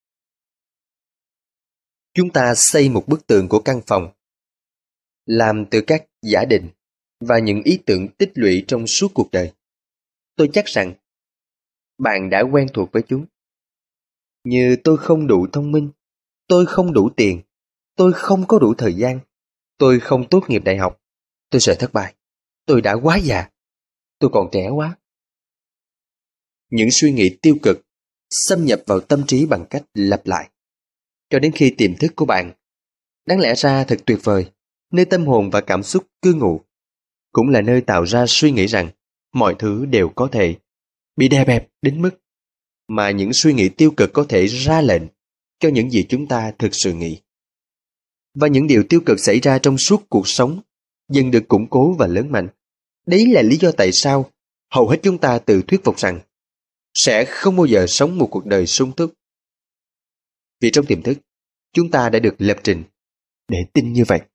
Chúng ta xây một bức tường của căn phòng, làm từ các giả định và những ý tưởng tích lũy trong suốt cuộc đời. Tôi chắc rằng bạn đã quen thuộc với chúng. Như tôi không đủ thông minh, tôi không đủ tiền, tôi không có đủ thời gian, tôi không tốt nghiệp đại học, tôi sợ thất bại, tôi đã quá già, tôi còn trẻ quá. Những suy nghĩ tiêu cực xâm nhập vào tâm trí bằng cách lặp lại, cho đến khi tiềm thức của bạn, đáng lẽ ra thật tuyệt vời, nơi tâm hồn và cảm xúc cư ngụ, cũng là nơi tạo ra suy nghĩ rằng mọi thứ đều có thể bị đè bẹp đến mức mà những suy nghĩ tiêu cực có thể ra lệnh cho những gì chúng ta thực sự nghĩ. Và những điều tiêu cực xảy ra trong suốt cuộc sống dần được củng cố và lớn mạnh. Đấy là lý do tại sao hầu hết chúng ta tự thuyết phục rằng sẽ không bao giờ sống một cuộc đời sung túc. Vì trong tiềm thức, chúng ta đã được lập trình để tin như vậy.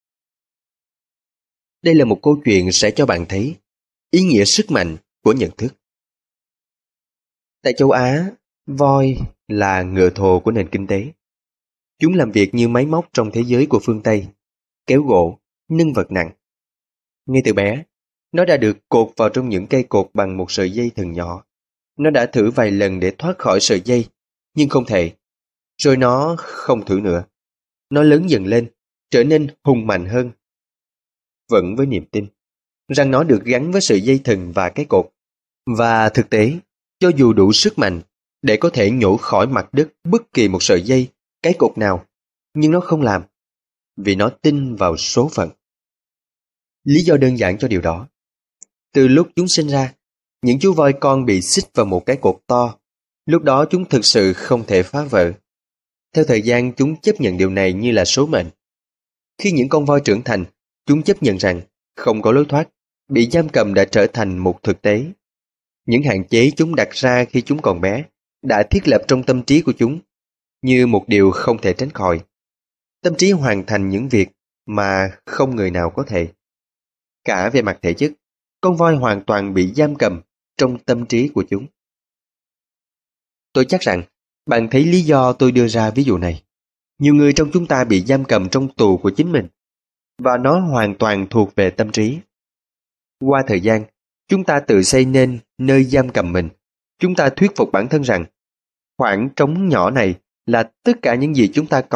Đây là một câu chuyện sẽ cho bạn thấy ý nghĩa sức mạnh của nhận thức. Tại châu Á, voi là ngựa thồ của nền kinh tế. Chúng làm việc như máy móc trong thế giới của phương Tây, kéo gỗ, nâng vật nặng. Ngay từ bé, nó đã được cột vào trong những cây cột bằng một sợi dây thừng nhỏ. Nó đã thử vài lần để thoát khỏi sợi dây, nhưng không thể. Rồi nó không thử nữa. Nó lớn dần lên, trở nên hùng mạnh hơn. Vẫn với niềm tin rằng nó được gắn với sợi dây thừng và cái cột. Và thực tế, cho dù đủ sức mạnh để có thể nhổ khỏi mặt đất bất kỳ một sợi dây, cái cột nào, nhưng nó không làm, vì nó tin vào số phận. Lý do đơn giản cho điều đó: từ lúc chúng sinh ra, những chú voi con bị xích vào một cái cột to. Lúc đó chúng thực sự không thể phá vỡ. Theo thời gian, chúng chấp nhận điều này như là số mệnh. Khi những con voi trưởng thành, chúng chấp nhận rằng không có lối thoát, bị giam cầm đã trở thành một thực tế. Những hạn chế chúng đặt ra khi chúng còn bé đã thiết lập trong tâm trí của chúng như một điều không thể tránh khỏi. Tâm trí hoàn thành những việc mà không người nào có thể. Cả về mặt thể chất, con voi hoàn toàn bị giam cầm trong tâm trí của chúng. Tôi chắc rằng bạn thấy lý do tôi đưa ra ví dụ này. Nhiều người trong chúng ta bị giam cầm trong tù của chính mình, và nó hoàn toàn thuộc về tâm trí. Qua thời gian, chúng ta tự xây nên nơi giam cầm mình. Chúng ta thuyết phục bản thân rằng khoảng trống nhỏ này là tất cả những gì chúng ta có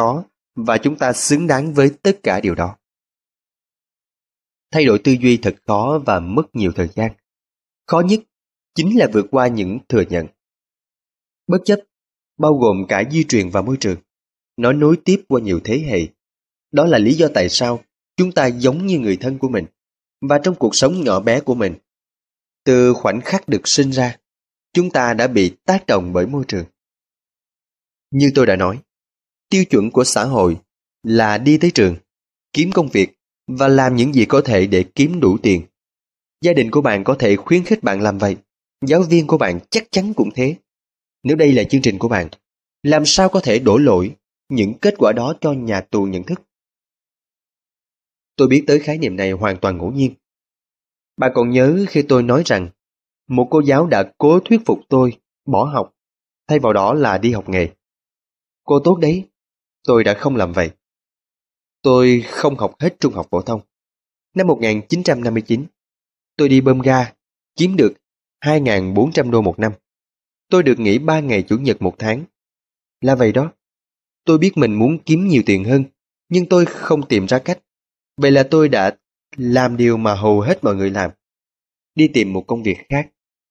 và chúng ta xứng đáng với tất cả điều đó. Thay đổi tư duy thật khó và mất nhiều thời gian. Khó nhất chính là vượt qua những thừa nhận. Bất chấp, bao gồm cả di truyền và môi trường. Nó nối tiếp qua nhiều thế hệ. Đó là lý do tại sao chúng ta giống như người thân của mình. Và trong cuộc sống nhỏ bé của mình, từ khoảnh khắc được sinh ra, chúng ta đã bị tác động bởi môi trường. Như tôi đã nói, tiêu chuẩn của xã hội là đi tới trường, kiếm công việc và làm những gì có thể để kiếm đủ tiền. Gia đình của bạn có thể khuyến khích bạn làm vậy. Giáo viên của bạn chắc chắn cũng thế. Nếu đây là chương trình của bạn, làm sao có thể đổ lỗi những kết quả đó cho nhà tù nhận thức? Tôi biết tới khái niệm này hoàn toàn ngẫu nhiên. Bạn còn nhớ khi tôi nói rằng một cô giáo đã cố thuyết phục tôi bỏ học, thay vào đó là đi học nghề. Cô tốt đấy, tôi đã không làm vậy. Tôi không học hết trung học phổ thông. Năm 1959, tôi đi bơm ga, kiếm được 2.400 đô một năm. Tôi được nghỉ 3 ngày Chủ nhật một tháng. Là vậy đó. Tôi biết mình muốn kiếm nhiều tiền hơn, nhưng tôi không tìm ra cách. Vậy là tôi đã làm điều mà hầu hết mọi người làm. Đi tìm một công việc khác.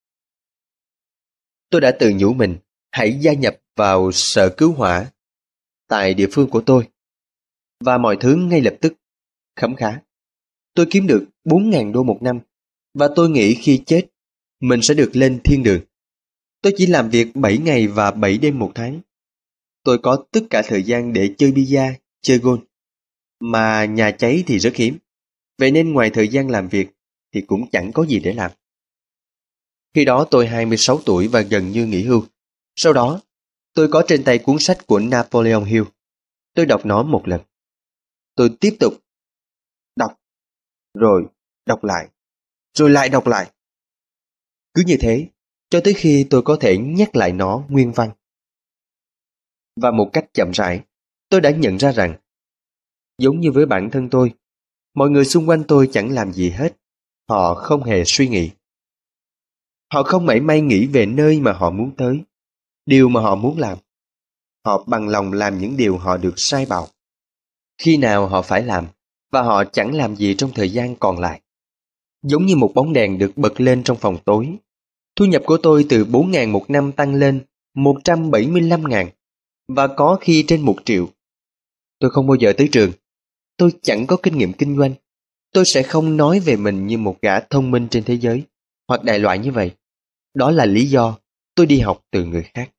Tôi đã tự nhủ mình hãy gia nhập vào sở cứu hỏa tại địa phương của tôi. Và mọi thứ ngay lập tức khấm khá. Tôi kiếm được 4.000 đô một năm. Và tôi nghĩ khi chết, mình sẽ được lên thiên đường. Tôi chỉ làm việc 7 ngày và 7 đêm một tháng. Tôi có tất cả thời gian để chơi bida, chơi golf. Mà nhà cháy thì rất hiếm. Vậy nên ngoài thời gian làm việc thì cũng chẳng có gì để làm. Khi đó tôi 26 tuổi và gần như nghỉ hưu. Sau đó, tôi có trên tay cuốn sách của Napoleon Hill. Tôi đọc nó một lần. Tôi tiếp tục đọc, rồi đọc lại, rồi lại đọc lại. Cứ như thế, cho tới khi tôi có thể nhắc lại nó nguyên văn. Và một cách chậm rãi, tôi đã nhận ra rằng, giống như với bản thân tôi, mọi người xung quanh tôi chẳng làm gì hết. Họ không hề suy nghĩ. Họ không mảy may nghĩ về nơi mà họ muốn tới, điều mà họ muốn làm. Họ bằng lòng làm những điều họ được sai bảo, khi nào họ phải làm, và họ chẳng làm gì trong thời gian còn lại. Giống như một bóng đèn được bật lên trong phòng tối. Thu nhập của tôi từ 4.000 một năm tăng lên 175.000, và có khi trên 1 triệu. Tôi không bao giờ tới trường. Tôi chẳng có kinh nghiệm kinh doanh. Tôi sẽ không nói về mình như một gã thông minh trên thế giới, hoặc đại loại như vậy. Đó là lý do tôi đi học từ người khác.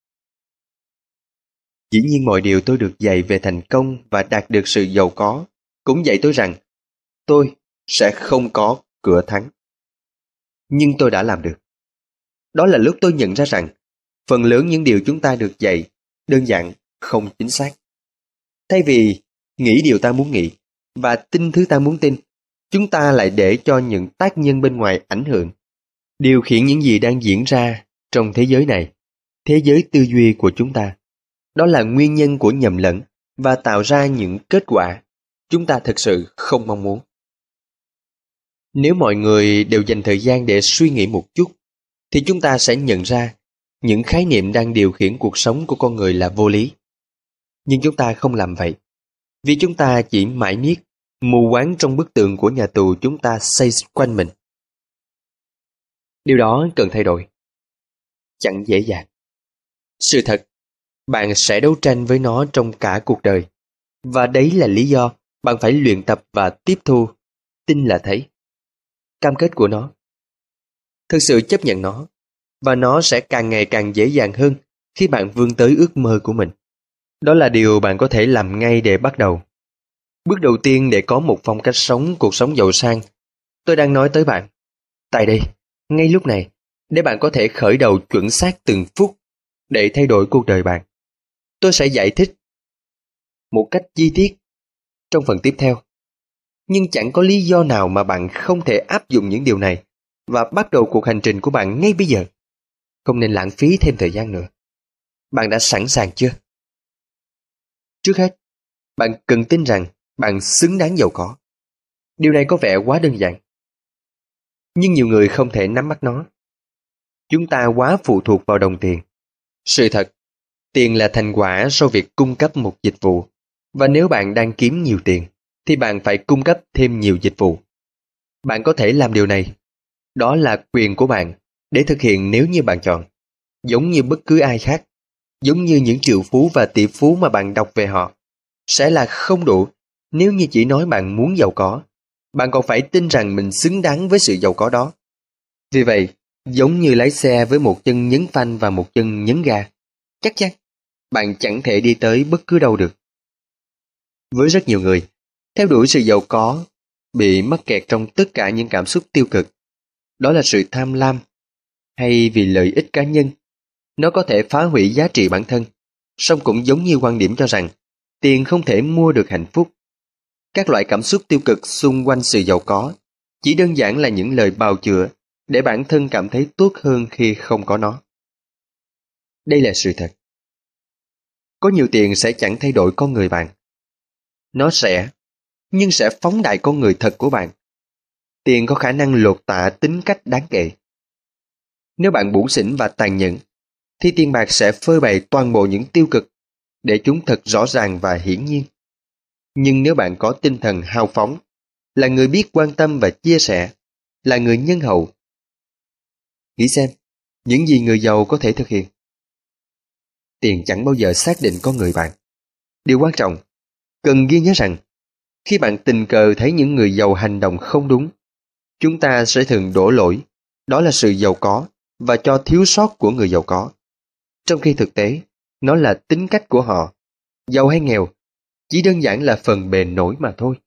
Dĩ nhiên mọi điều tôi được dạy về thành công và đạt được sự giàu có cũng dạy tôi rằng tôi sẽ không có cửa thắng. Nhưng tôi đã làm được. Đó là lúc tôi nhận ra rằng phần lớn những điều chúng ta được dạy đơn giản không chính xác. Thay vì nghĩ điều ta muốn nghĩ và tin thứ ta muốn tin, chúng ta lại để cho những tác nhân bên ngoài ảnh hưởng, điều khiển những gì đang diễn ra trong thế giới này, thế giới tư duy của chúng ta. Đó là nguyên nhân của nhầm lẫn và tạo ra những kết quả chúng ta thực sự không mong muốn. Nếu mọi người đều dành thời gian để suy nghĩ một chút, thì chúng ta sẽ nhận ra những khái niệm đang điều khiển cuộc sống của con người là vô lý. Nhưng chúng ta không làm vậy, vì chúng ta chỉ mải miết, mù quáng trong bức tường của nhà tù chúng ta xây quanh mình. Điều đó cần thay đổi. Chẳng dễ dàng. Sự thật, bạn sẽ đấu tranh với nó trong cả cuộc đời. Và đấy là lý do bạn phải luyện tập và tiếp thu, tin là thấy. Cam kết của nó. Thực sự chấp nhận nó, và nó sẽ càng ngày càng dễ dàng hơn khi bạn vươn tới ước mơ của mình. Đó là điều bạn có thể làm ngay để bắt đầu. Bước đầu tiên để có một phong cách sống cuộc sống giàu sang, tôi đang nói tới bạn. Tại đây, ngay lúc này, để bạn có thể khởi đầu chuẩn xác từng phút để thay đổi cuộc đời bạn. Tôi sẽ giải thích một cách chi tiết trong phần tiếp theo. Nhưng chẳng có lý do nào mà bạn không thể áp dụng những điều này và bắt đầu cuộc hành trình của bạn ngay bây giờ. Không nên lãng phí thêm thời gian nữa. Bạn đã sẵn sàng chưa? Trước hết, bạn cần tin rằng bạn xứng đáng giàu có. Điều này có vẻ quá đơn giản. Nhưng nhiều người không thể nắm bắt nó. Chúng ta quá phụ thuộc vào đồng tiền. Sự thật, tiền là thành quả sau việc cung cấp một dịch vụ, Và nếu bạn đang kiếm nhiều tiền, thì bạn phải cung cấp thêm nhiều dịch vụ. Bạn có thể làm điều này. Đó là quyền của bạn để thực hiện nếu như bạn chọn. Giống như bất cứ ai khác, giống như những triệu phú và tỷ phú mà bạn đọc về họ, sẽ là không đủ nếu như chỉ nói bạn muốn giàu có. Bạn còn phải tin rằng mình xứng đáng với sự giàu có đó. Vì vậy, giống như lái xe với một chân nhấn phanh và một chân nhấn ga, chắc chắn bạn chẳng thể đi tới bất cứ đâu được. Với rất nhiều người, theo đuổi sự giàu có bị mắc kẹt trong tất cả những cảm xúc tiêu cực. Đó là sự tham lam hay vì lợi ích cá nhân. Nó có thể phá hủy giá trị bản thân, song cũng giống như quan điểm cho rằng tiền không thể mua được hạnh phúc. Các loại cảm xúc tiêu cực xung quanh sự giàu có chỉ đơn giản là những lời bào chữa để bản thân cảm thấy tốt hơn khi không có nó. Đây là sự thật. Có nhiều tiền sẽ chẳng thay đổi con người bạn. Nó nhưng sẽ phóng đại con người thật của bạn. Tiền có khả năng lột tả tính cách đáng kể. Nếu bạn bủn xỉn và tàn nhẫn, thì tiền bạc sẽ phơi bày toàn bộ những tiêu cực để chúng thật rõ ràng và hiển nhiên. Nhưng nếu bạn có tinh thần hào phóng, là người biết quan tâm và chia sẻ, là người nhân hậu, nghĩ xem, những gì người giàu có thể thực hiện. Tiền chẳng bao giờ xác định con người bạn. Điều quan trọng, cần ghi nhớ rằng, khi bạn tình cờ thấy những người giàu hành động không đúng, chúng ta sẽ thường đổ lỗi, đó là sự giàu có và cho thiếu sót của người giàu có. Trong khi thực tế, nó là tính cách của họ, giàu hay nghèo, chỉ đơn giản là phần bề nổi mà thôi.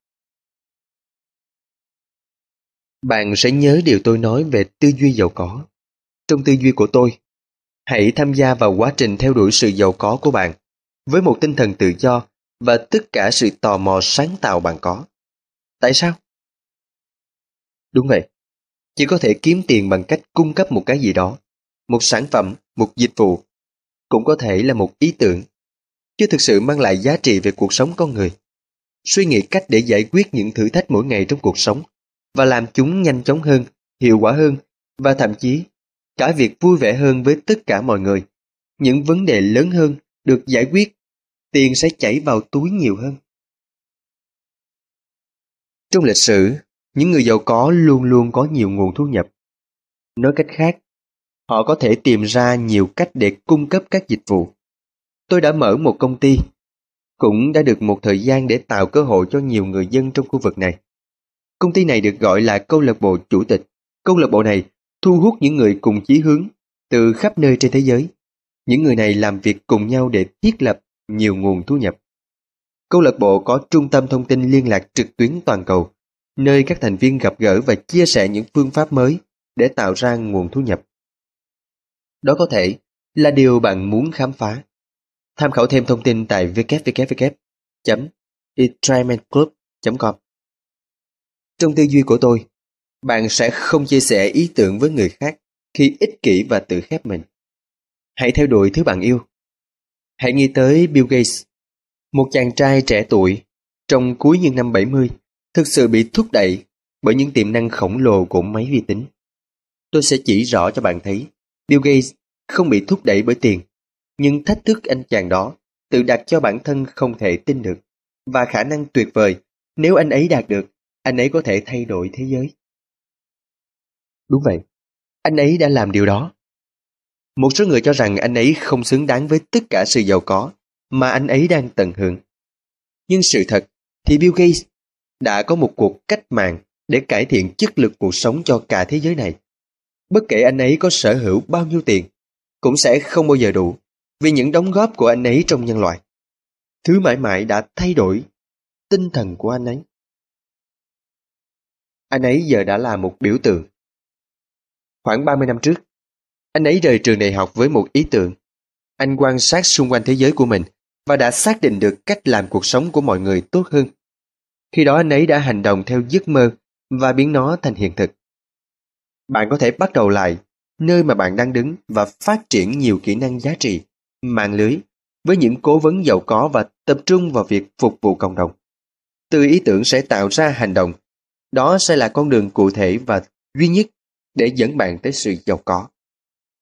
Bạn sẽ nhớ điều tôi nói về tư duy giàu có. Trong tư duy của tôi, hãy tham gia vào quá trình theo đuổi sự giàu có của bạn với một tinh thần tự do và tất cả sự tò mò sáng tạo bạn có. Tại sao? Đúng vậy, chỉ có thể kiếm tiền bằng cách cung cấp một cái gì đó, một sản phẩm, một dịch vụ, cũng có thể là một ý tưởng, chứ thực sự mang lại giá trị về cuộc sống con người. Suy nghĩ cách để giải quyết những thử thách mỗi ngày trong cuộc sống và làm chúng nhanh chóng hơn, hiệu quả hơn và thậm chí cả việc vui vẻ hơn với tất cả mọi người. Những vấn đề lớn hơn được giải quyết, tiền sẽ chảy vào túi nhiều hơn. Trong lịch sử, những người giàu có luôn luôn có nhiều nguồn thu nhập. Nói cách khác, họ có thể tìm ra nhiều cách để cung cấp các dịch vụ. Tôi đã mở một công ty, cũng đã được một thời gian để tạo cơ hội cho nhiều người dân trong khu vực này. Công ty này được gọi là câu lạc bộ chủ tịch. Câu lạc bộ này thu hút những người cùng chí hướng từ khắp nơi trên thế giới. Những người này làm việc cùng nhau để thiết lập nhiều nguồn thu nhập. Câu lạc bộ có trung tâm thông tin liên lạc trực tuyến toàn cầu, nơi các thành viên gặp gỡ và chia sẻ những phương pháp mới để tạo ra nguồn thu nhập. Đó có thể là điều bạn muốn khám phá. Tham khảo thêm thông tin tại www.extrementclub.com. Trong tư duy của tôi, bạn sẽ không chia sẻ ý tưởng với người khác khi ích kỷ và tự khép mình. Hãy theo đuổi thứ bạn yêu. Hãy nghĩ tới Bill Gates, một chàng trai trẻ tuổi trong cuối những năm 70, thực sự bị thúc đẩy bởi những tiềm năng khổng lồ của máy vi tính. Tôi sẽ chỉ rõ cho bạn thấy, Bill Gates không bị thúc đẩy bởi tiền, nhưng thách thức anh chàng đó tự đặt cho bản thân không thể tin được, và khả năng tuyệt vời nếu anh ấy đạt được, anh ấy có thể thay đổi thế giới. Đúng vậy, anh ấy đã làm điều đó. Một số người cho rằng anh ấy không xứng đáng với tất cả sự giàu có mà anh ấy đang tận hưởng. Nhưng sự thật thì Bill Gates đã có một cuộc cách mạng để cải thiện chất lượng cuộc sống cho cả thế giới này. Bất kể anh ấy có sở hữu bao nhiêu tiền, cũng sẽ không bao giờ đủ, vì những đóng góp của anh ấy trong nhân loại. Thứ mãi mãi đã thay đổi tinh thần của anh ấy. Anh ấy giờ đã là một biểu tượng. Khoảng 30 năm trước, anh ấy rời trường đại học với một ý tưởng. Anh quan sát xung quanh thế giới của mình và đã xác định được cách làm cuộc sống của mọi người tốt hơn. Khi đó anh ấy đã hành động theo giấc mơ và biến nó thành hiện thực. Bạn có thể bắt đầu lại nơi mà bạn đang đứng và phát triển nhiều kỹ năng giá trị, mạng lưới, với những cố vấn giàu có và tập trung vào việc phục vụ cộng đồng. Từ ý tưởng sẽ tạo ra hành động. Đó sẽ là con đường cụ thể và duy nhất để dẫn bạn tới sự giàu có.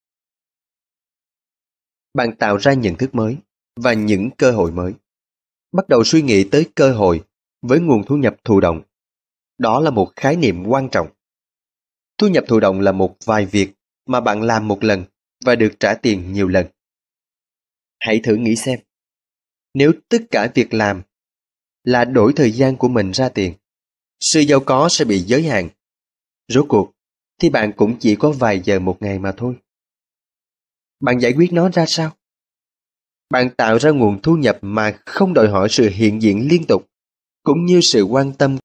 Bạn tạo ra nhận thức mới và những cơ hội mới. bắt đầu suy nghĩ tới cơ hội với nguồn thu nhập thụ động. Đó là một khái niệm quan trọng. Thu nhập thụ động là một vài việc mà bạn làm một lần và được trả tiền nhiều lần. Hãy thử nghĩ xem, nếu tất cả việc làm là đổi thời gian của mình ra tiền, sự giàu có sẽ bị giới hạn. Rốt cuộc thì bạn cũng chỉ có vài giờ một ngày mà thôi. Bạn giải quyết nó ra sao? Bạn tạo ra nguồn thu nhập mà không đòi hỏi sự hiện diện liên tục, cũng như sự quan tâm.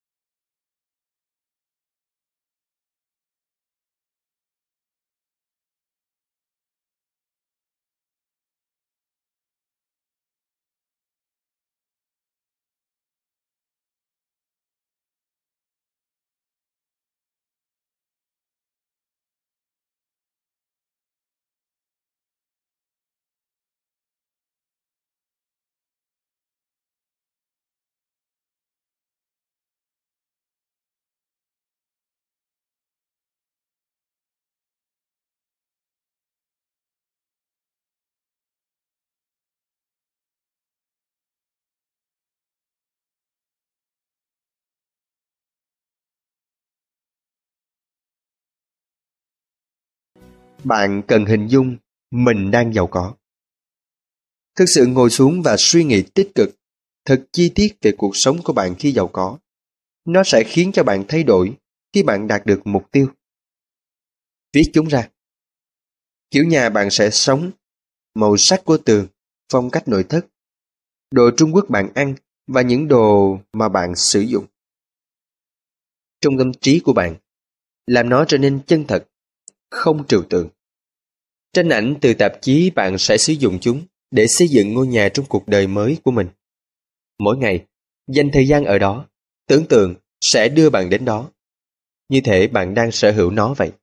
Bạn cần hình dung mình đang giàu có. Thực sự ngồi xuống và suy nghĩ tích cực, thật chi tiết về cuộc sống của bạn khi giàu có. Nó sẽ khiến cho bạn thay đổi khi bạn đạt được mục tiêu. Viết chúng ra. Kiểu nhà bạn sẽ sống, màu sắc của tường, phong cách nội thất, đồ Trung Quốc bạn ăn và những đồ mà bạn sử dụng. Trong tâm trí của bạn, làm nó trở nên chân thật, không trừu tượng. Tranh ảnh từ tạp chí bạn sẽ sử dụng chúng để xây dựng ngôi nhà trong cuộc đời mới của mình. Mỗi ngày, dành thời gian ở đó, tưởng tượng sẽ đưa bạn đến đó. Như thể bạn đang sở hữu nó vậy.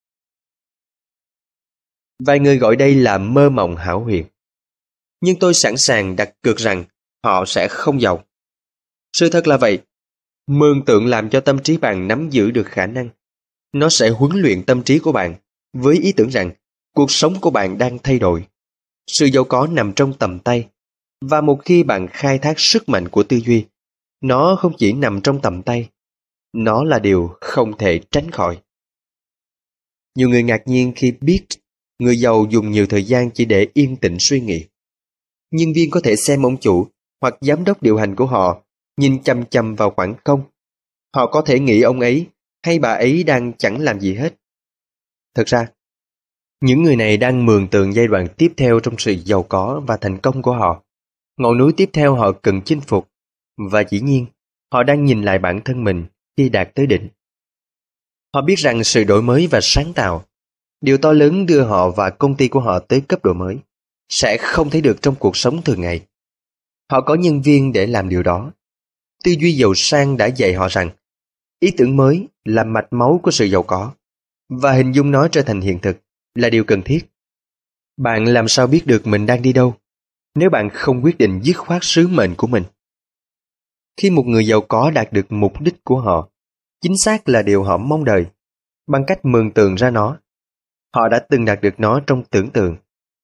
Vài người gọi đây là mơ mộng hão huyền. Nhưng tôi sẵn sàng đặt cược rằng họ sẽ không giàu. Sự thật là vậy. Mường tượng làm cho tâm trí bạn nắm giữ được khả năng. Nó sẽ huấn luyện tâm trí của bạn với ý tưởng rằng cuộc sống của bạn đang thay đổi. Sự giàu có nằm trong tầm tay. Và một khi bạn khai thác sức mạnh của tư duy, nó không chỉ nằm trong tầm tay, nó là điều không thể tránh khỏi. Nhiều người ngạc nhiên khi biết người giàu dùng nhiều thời gian chỉ để yên tĩnh suy nghĩ. Nhân viên có thể xem ông chủ hoặc giám đốc điều hành của họ nhìn chằm chằm vào khoảng không. Họ có thể nghĩ ông ấy hay bà ấy đang chẳng làm gì hết. Thật ra, những người này đang mường tượng giai đoạn tiếp theo trong sự giàu có và thành công của họ. Ngọn núi tiếp theo họ cần chinh phục. Và dĩ nhiên, họ đang nhìn lại bản thân mình khi đạt tới đỉnh. Họ biết rằng sự đổi mới và sáng tạo, điều to lớn đưa họ và công ty của họ tới cấp độ mới, sẽ không thấy được trong cuộc sống thường ngày. Họ có nhân viên để làm điều đó. Tư duy giàu sang đã dạy họ rằng ý tưởng mới là mạch máu của sự giàu có, và hình dung nó trở thành hiện thực là điều cần thiết. Bạn làm sao biết được mình đang đi đâu nếu bạn không quyết định dứt khoát sứ mệnh của mình? Khi một người giàu có đạt được mục đích của họ, chính xác là điều họ mong đợi, bằng cách mường tượng ra nó, họ đã từng đạt được nó trong tưởng tượng.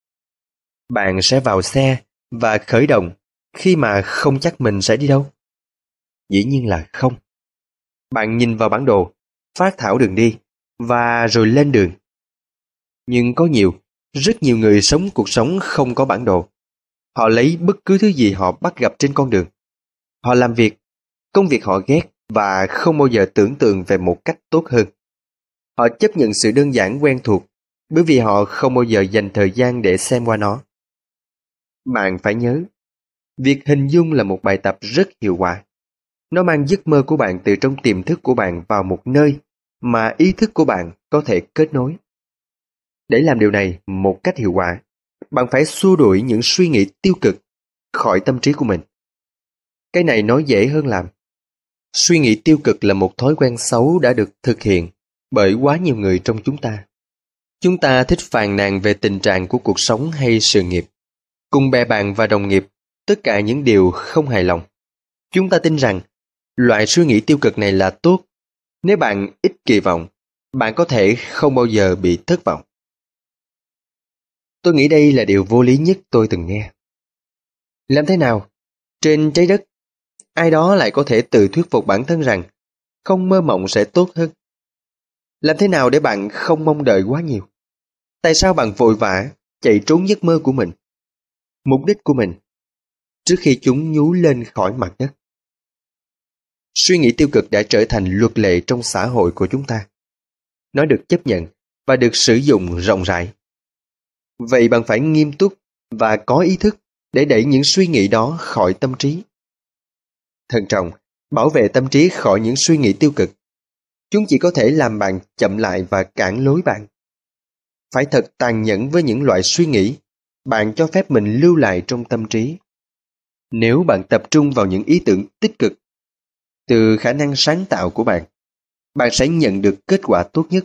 Bạn sẽ vào xe và khởi động khi mà không chắc mình sẽ đi đâu? Dĩ nhiên là không. Bạn nhìn vào bản đồ, phác thảo đường đi, và rồi lên đường. Nhưng có rất nhiều người sống cuộc sống không có bản đồ. Họ lấy bất cứ thứ gì họ bắt gặp trên con đường. Họ làm công việc họ ghét và không bao giờ tưởng tượng về một cách tốt hơn. Họ chấp nhận sự đơn giản quen thuộc bởi vì họ không bao giờ dành thời gian để xem qua nó. Bạn phải nhớ, việc hình dung là một bài tập rất hiệu quả. Nó mang giấc mơ của bạn từ trong tiềm thức của bạn vào một nơi mà ý thức của bạn có thể kết nối. Để làm điều này một cách hiệu quả, bạn phải xua đuổi những suy nghĩ tiêu cực khỏi tâm trí của mình. Cái này nói dễ hơn làm. Suy nghĩ tiêu cực là một thói quen xấu đã được thực hiện bởi quá nhiều người trong chúng ta. Chúng ta thích phàn nàn về tình trạng của cuộc sống hay sự nghiệp. Cùng bè bạn và đồng nghiệp, tất cả những điều không hài lòng. Chúng ta tin rằng loại suy nghĩ tiêu cực này là tốt. Nếu bạn ít kỳ vọng, bạn có thể không bao giờ bị thất vọng. Tôi nghĩ đây là điều vô lý nhất tôi từng nghe. Làm thế nào Trên trái đất, ai đó lại có thể tự thuyết phục bản thân rằng không mơ mộng sẽ tốt hơn. Làm thế nào để bạn không mong đợi quá nhiều? Tại sao bạn vội vã chạy trốn giấc mơ của mình, mục đích của mình, trước khi chúng nhú lên khỏi mặt đất? Suy nghĩ tiêu cực đã trở thành luật lệ trong xã hội của chúng ta. Nó được chấp nhận và được sử dụng rộng rãi. Vậy bạn phải nghiêm túc và có ý thức để đẩy những suy nghĩ đó khỏi tâm trí. Thận trọng, bảo vệ tâm trí khỏi những suy nghĩ tiêu cực. Chúng chỉ có thể làm bạn chậm lại và cản lối bạn. Phải thật tàn nhẫn với những loại suy nghĩ bạn cho phép mình lưu lại trong tâm trí. Nếu bạn tập trung vào những ý tưởng tích cực từ khả năng sáng tạo của bạn, bạn sẽ nhận được kết quả tốt nhất.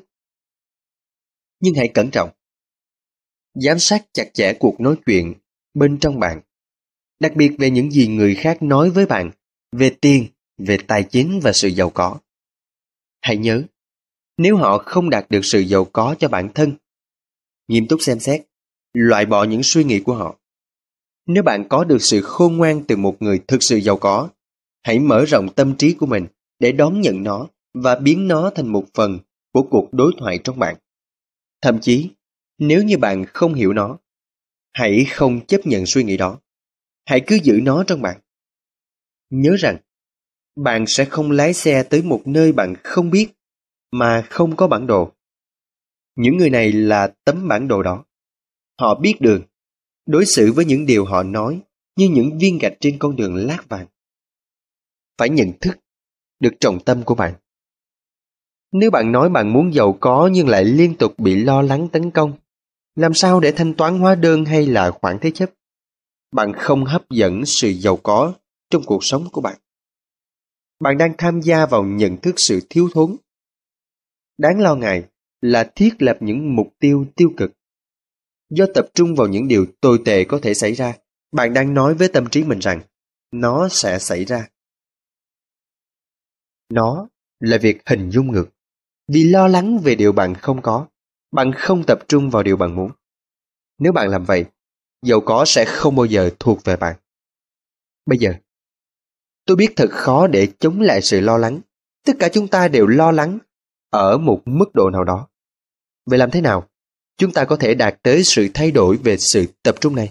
Nhưng hãy cẩn trọng. Giám sát chặt chẽ cuộc nói chuyện bên trong bạn, đặc biệt về những gì người khác nói với bạn về tiền, về tài chính và sự giàu có. Hãy nhớ, nếu họ không đạt được sự giàu có cho bản thân, nghiêm túc xem xét, loại bỏ những suy nghĩ của họ. Nếu bạn có được sự khôn ngoan từ một người thực sự giàu có, hãy mở rộng tâm trí của mình để đón nhận nó và biến nó thành một phần của cuộc đối thoại trong bạn. Thậm chí, nếu như bạn không hiểu nó, hãy không chấp nhận suy nghĩ đó. Hãy cứ giữ nó trong bạn. Nhớ rằng, bạn sẽ không lái xe tới một nơi bạn không biết mà không có bản đồ. Những người này là tấm bản đồ đó. Họ biết đường, đối xử với những điều họ nói như những viên gạch trên con đường lát vàng. Phải nhận thức được trọng tâm của bạn. Nếu bạn nói bạn muốn giàu có nhưng lại liên tục bị lo lắng tấn công, làm sao để thanh toán hóa đơn hay là khoản thế chấp? Bạn không hấp dẫn sự giàu có trong cuộc sống của bạn. Bạn đang tham gia vào nhận thức sự thiếu thốn. Đáng lo ngại là thiết lập những mục tiêu tiêu cực. Do tập trung vào những điều tồi tệ có thể xảy ra, bạn đang nói với tâm trí mình rằng nó sẽ xảy ra. Nó là việc hình dung ngược. Vì lo lắng về điều bạn không có, bạn không tập trung vào điều bạn muốn. Nếu bạn làm vậy, giàu có sẽ không bao giờ thuộc về bạn. Bây giờ, tôi biết thật khó để chống lại sự lo lắng. Tất cả chúng ta đều lo lắng ở một mức độ nào đó. Vậy làm thế nào chúng ta có thể đạt tới sự thay đổi về sự tập trung này?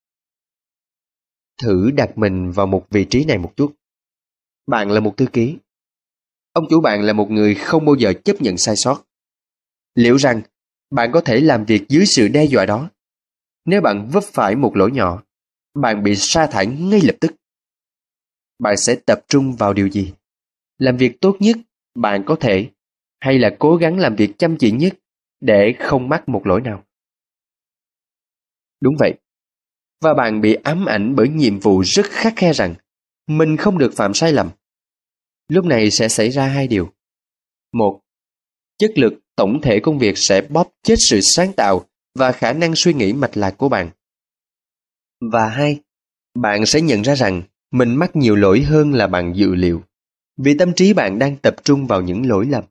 Thử đặt mình vào một vị trí này một chút. Bạn là một thư ký. Ông chủ bạn là một người không bao giờ chấp nhận sai sót. Liệu rằng bạn có thể làm việc dưới sự đe dọa đó? Nếu bạn vấp phải một lỗi nhỏ, bạn bị sa thải ngay lập tức. Bạn sẽ tập trung vào điều gì? Làm việc tốt nhất bạn có thể, hay là cố gắng làm việc chăm chỉ nhất để không mắc một lỗi nào? Đúng vậy. Và bạn bị ám ảnh bởi nhiệm vụ rất khắt khe rằng mình không được phạm sai lầm. Lúc này sẽ xảy ra hai điều. Một, chất lực tổng thể công việc sẽ bóp chết sự sáng tạo và khả năng suy nghĩ mạch lạc của bạn. Và hai, bạn sẽ nhận ra rằng mình mắc nhiều lỗi hơn là bạn dự liệu, vì tâm trí bạn đang tập trung vào những lỗi lầm.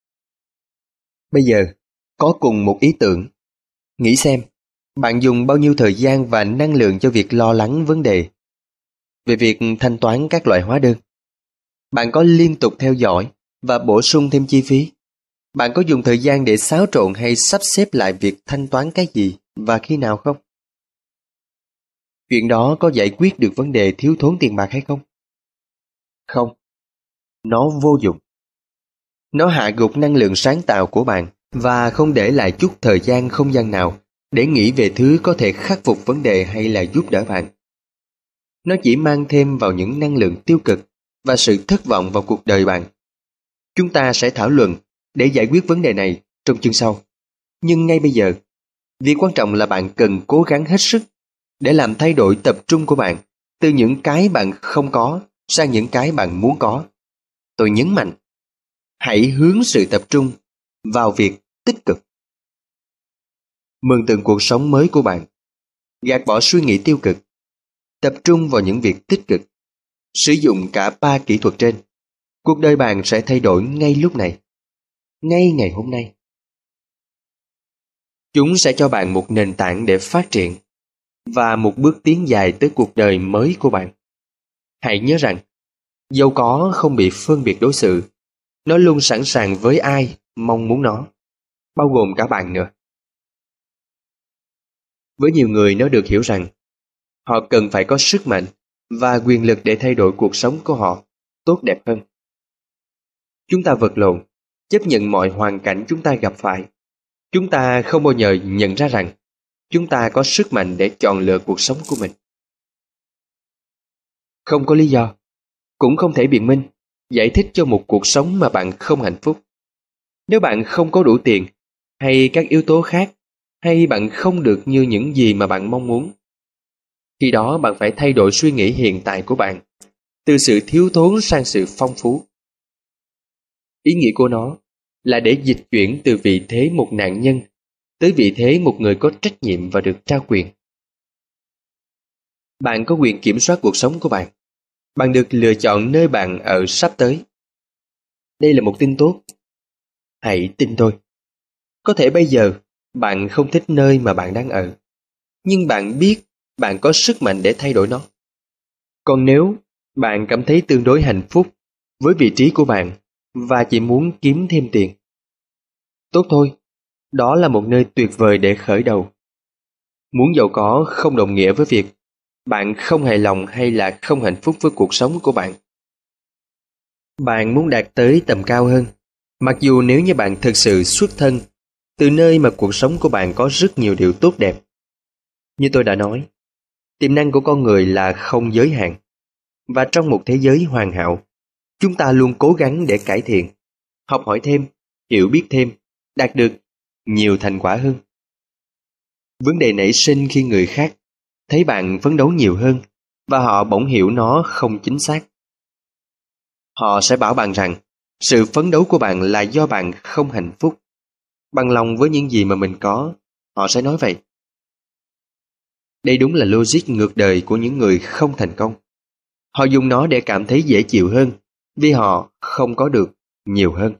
Bây giờ, có cùng một ý tưởng. Nghĩ xem, bạn dùng bao nhiêu thời gian và năng lượng cho việc lo lắng vấn đề về việc thanh toán các loại hóa đơn? Bạn có liên tục theo dõi và bổ sung thêm chi phí? Bạn có dùng thời gian để xáo trộn hay sắp xếp lại việc thanh toán cái gì và khi nào không? Chuyện đó có giải quyết được vấn đề thiếu thốn tiền bạc hay không? Không. Nó vô dụng. Nó hạ gục năng lượng sáng tạo của bạn và không để lại chút thời gian không gian nào để nghĩ về thứ có thể khắc phục vấn đề hay là giúp đỡ bạn. Nó chỉ mang thêm vào những năng lượng tiêu cực và sự thất vọng vào cuộc đời bạn. Chúng ta sẽ thảo luận để giải quyết vấn đề này trong chương sau. Nhưng ngay bây giờ, việc quan trọng là bạn cần cố gắng hết sức để làm thay đổi tập trung của bạn từ những cái bạn không có sang những cái bạn muốn có. Tôi nhấn mạnh, hãy hướng sự tập trung vào việc tích cực. Mường tượng cuộc sống mới của bạn. Gạt bỏ suy nghĩ tiêu cực. Tập trung vào những việc tích cực. Sử dụng cả 3 kỹ thuật trên. Cuộc đời bạn sẽ thay đổi ngay lúc này. Ngay ngày hôm nay. Chúng sẽ cho bạn một nền tảng để phát triển và một bước tiến dài tới cuộc đời mới của bạn. Hãy nhớ rằng, giàu có không bị phân biệt đối xử. Nó luôn sẵn sàng với ai mong muốn nó, bao gồm cả bạn nữa. Với nhiều người nó được hiểu rằng họ cần phải có sức mạnh và quyền lực để thay đổi cuộc sống của họ tốt đẹp hơn. Chúng ta vật lộn, chấp nhận mọi hoàn cảnh chúng ta gặp phải. Chúng ta không bao giờ nhận ra rằng chúng ta có sức mạnh để chọn lựa cuộc sống của mình. Không có lý do, cũng không thể biện minh, giải thích cho một cuộc sống mà bạn không hạnh phúc. Nếu bạn không có đủ tiền, hay các yếu tố khác, hay bạn không được như những gì mà bạn mong muốn, khi đó bạn phải thay đổi suy nghĩ hiện tại của bạn, từ sự thiếu thốn sang sự phong phú. Ý nghĩa của nó là để dịch chuyển từ vị thế một nạn nhân tới vị thế một người có trách nhiệm và được trao quyền. Bạn có quyền kiểm soát cuộc sống của bạn. Bạn được lựa chọn nơi bạn ở sắp tới. Đây là một tin tốt. Hãy tin tôi. Có thể bây giờ bạn không thích nơi mà bạn đang ở, nhưng bạn biết bạn có sức mạnh để thay đổi nó. Còn nếu bạn cảm thấy tương đối hạnh phúc với vị trí của bạn và chỉ muốn kiếm thêm tiền, tốt thôi, đó là một nơi tuyệt vời để khởi đầu. Muốn giàu có không đồng nghĩa với việc bạn không hài lòng hay là không hạnh phúc với cuộc sống của bạn. Bạn muốn đạt tới tầm cao hơn, mặc dù nếu như bạn thực sự xuất thân từ nơi mà cuộc sống của bạn có rất nhiều điều tốt đẹp. Như tôi đã nói, tiềm năng của con người là không giới hạn. Và trong một thế giới hoàn hảo, chúng ta luôn cố gắng để cải thiện, học hỏi thêm, hiểu biết thêm, đạt được nhiều thành quả hơn. Vấn đề nảy sinh khi người khác thấy bạn phấn đấu nhiều hơn và họ bỗng hiểu nó không chính xác. Họ sẽ bảo bạn rằng sự phấn đấu của bạn là do bạn không hạnh phúc, bằng lòng với những gì mà mình có. Họ sẽ nói vậy. Đây đúng là logic ngược đời của những người không thành công. Họ dùng nó để cảm thấy dễ chịu hơn vì họ không có được nhiều hơn.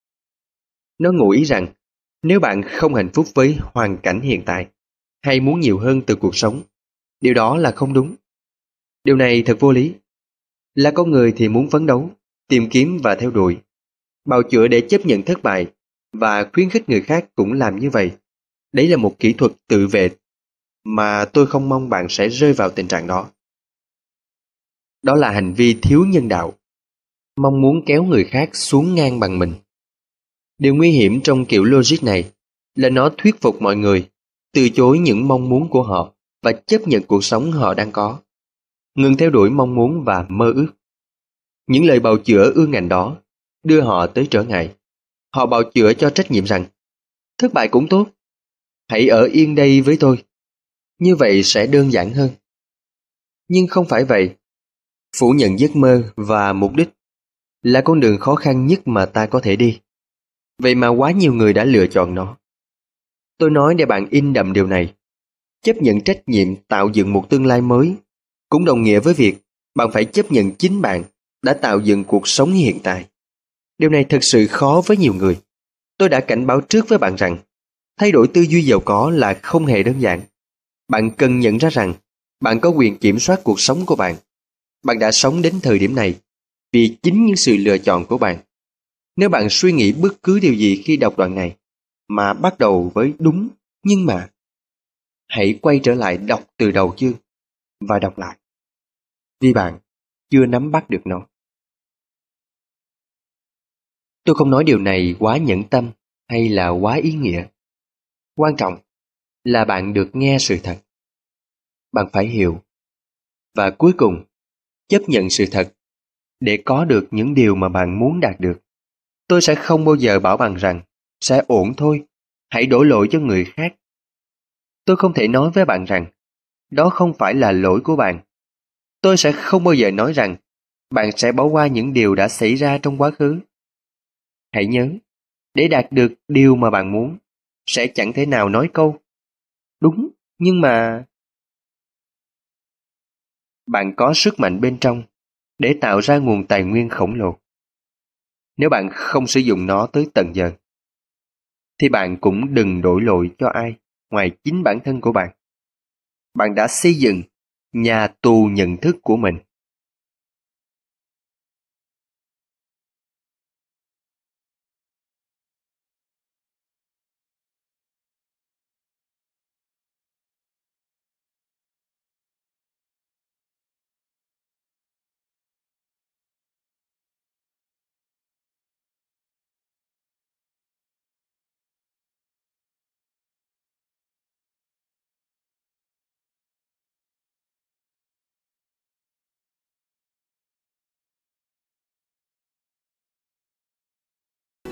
Nó ngụ ý rằng nếu bạn không hạnh phúc với hoàn cảnh hiện tại hay muốn nhiều hơn từ cuộc sống, điều đó là không đúng. Điều này thật vô lý. Là con người thì muốn phấn đấu, tìm kiếm và theo đuổi, bào chữa để chấp nhận thất bại và khuyến khích người khác cũng làm như vậy. Đấy là một kỹ thuật tự vệ mà tôi không mong bạn sẽ rơi vào tình trạng đó. Đó là hành vi thiếu nhân đạo, mong muốn kéo người khác xuống ngang bằng mình. Điều nguy hiểm trong kiểu logic này là nó thuyết phục mọi người từ chối những mong muốn của họ và chấp nhận cuộc sống họ đang có, ngừng theo đuổi mong muốn và mơ ước. Những lời bào chữa ương ngạnh đó đưa họ tới trở ngại. Họ bào chữa cho trách nhiệm rằng thất bại cũng tốt, hãy ở yên đây với tôi, như vậy sẽ đơn giản hơn. Nhưng không phải vậy. Phủ nhận giấc mơ và mục đích là con đường khó khăn nhất mà ta có thể đi. Vậy mà quá nhiều người đã lựa chọn nó. Tôi nói để bạn in đậm điều này. Chấp nhận trách nhiệm tạo dựng một tương lai mới cũng đồng nghĩa với việc bạn phải chấp nhận chính bạn đã tạo dựng cuộc sống hiện tại. Điều này thực sự khó với nhiều người. Tôi đã cảnh báo trước với bạn rằng thay đổi tư duy giàu có là không hề đơn giản. Bạn cần nhận ra rằng bạn có quyền kiểm soát cuộc sống của bạn. Bạn đã sống đến thời điểm này vì chính những sự lựa chọn của bạn. Nếu bạn suy nghĩ bất cứ điều gì khi đọc đoạn này mà bắt đầu với đúng nhưng mà, hãy quay trở lại đọc từ đầu chương và đọc lại, vì bạn chưa nắm bắt được nó. Tôi không nói điều này quá nhẫn tâm hay là quá ý nghĩa. Quan trọng là bạn được nghe sự thật. Bạn phải hiểu. Và cuối cùng, chấp nhận sự thật để có được những điều mà bạn muốn đạt được. Tôi sẽ không bao giờ bảo bạn rằng sẽ ổn thôi, hãy đổ lỗi cho người khác. Tôi không thể nói với bạn rằng đó không phải là lỗi của bạn. Tôi sẽ không bao giờ nói rằng bạn sẽ bỏ qua những điều đã xảy ra trong quá khứ. Hãy nhớ, để đạt được điều mà bạn muốn, sẽ chẳng thể nào nói câu đúng, nhưng mà bạn có sức mạnh bên trong để tạo ra nguồn tài nguyên khổng lồ. Nếu bạn không sử dụng nó tới tận giờ, thì bạn cũng đừng đổ lỗi cho ai ngoài chính bản thân của bạn. Bạn đã xây dựng nhà tù nhận thức của mình.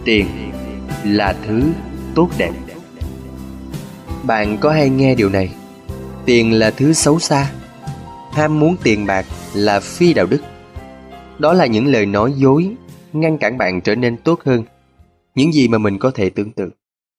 Tiền là thứ tốt đẹp. Bạn có hay nghe điều này? Tiền là thứ xấu xa. Ham muốn tiền bạc là phi đạo đức. Đó là những lời nói dối ngăn cản bạn trở nên tốt hơn những gì mà mình có thể tưởng tượng.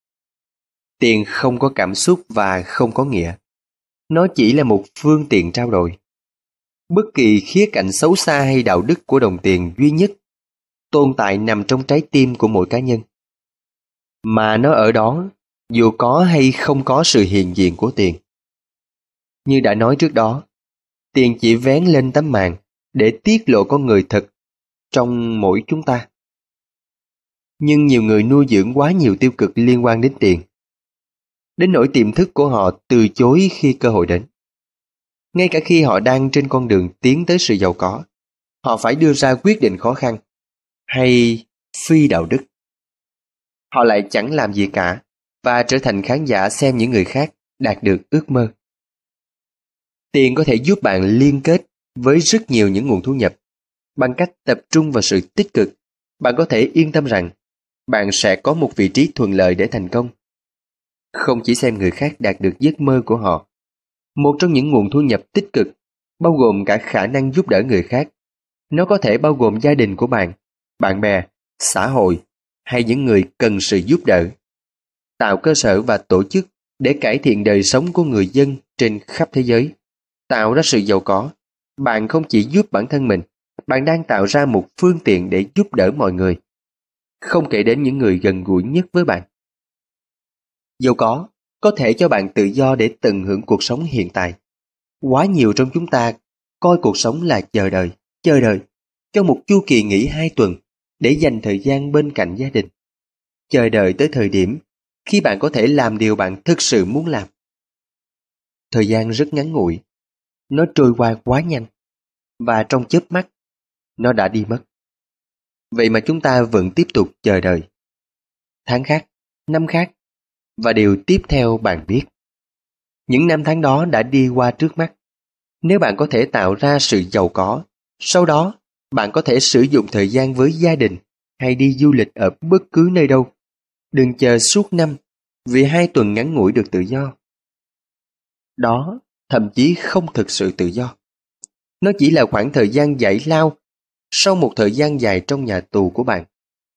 Tiền không có cảm xúc và không có nghĩa. Nó chỉ là một phương tiện trao đổi. Bất kỳ khía cạnh xấu xa hay đạo đức của đồng tiền duy nhất tồn tại nằm trong trái tim của mỗi cá nhân. Mà nó ở đó dù có hay không có sự hiện diện của tiền. Như đã nói trước đó, tiền chỉ vén lên tấm màn để tiết lộ con người thật trong mỗi chúng ta. Nhưng nhiều người nuôi dưỡng quá nhiều tiêu cực liên quan đến tiền, đến nỗi tiềm thức của họ từ chối khi cơ hội đến. Ngay cả khi họ đang trên con đường tiến tới sự giàu có, họ phải đưa ra quyết định khó khăn hay phi đạo đức. Họ lại chẳng làm gì cả và trở thành khán giả xem những người khác đạt được ước mơ. Tiền có thể giúp bạn liên kết với rất nhiều những nguồn thu nhập. Bằng cách tập trung vào sự tích cực, bạn có thể yên tâm rằng bạn sẽ có một vị trí thuận lợi để thành công. Không chỉ xem người khác đạt được giấc mơ của họ, một trong những nguồn thu nhập tích cực bao gồm cả khả năng giúp đỡ người khác. Nó có thể bao gồm gia đình của bạn, bạn bè, xã hội hay những người cần sự giúp đỡ. Tạo cơ sở và tổ chức để cải thiện đời sống của người dân trên khắp thế giới. Tạo ra sự giàu có, bạn không chỉ giúp bản thân mình, bạn đang tạo ra một phương tiện để giúp đỡ mọi người, không kể đến những người gần gũi nhất với bạn. Giàu có thể cho bạn tự do để tận hưởng cuộc sống hiện tại. Quá nhiều trong chúng ta coi cuộc sống là chờ đợi, cho một chu kỳ nghỉ 2 tuần để dành thời gian bên cạnh gia đình. Chờ đợi tới thời điểm khi bạn có thể làm điều bạn thực sự muốn làm. Thời gian rất ngắn ngủi, nó trôi qua quá nhanh, và trong chớp mắt, nó đã đi mất. Vậy mà chúng ta vẫn tiếp tục chờ đợi. Tháng khác, năm khác, và điều tiếp theo bạn biết. Những năm tháng đó đã đi qua trước mắt. Nếu bạn có thể tạo ra sự giàu có, sau đó bạn có thể sử dụng thời gian với gia đình hay đi du lịch ở bất cứ nơi đâu. Đừng chờ suốt năm vì 2 tuần ngắn ngủi được tự do. Đó thậm chí không thực sự tự do. Nó chỉ là khoảng thời gian giải lao sau một thời gian dài trong nhà tù của bạn.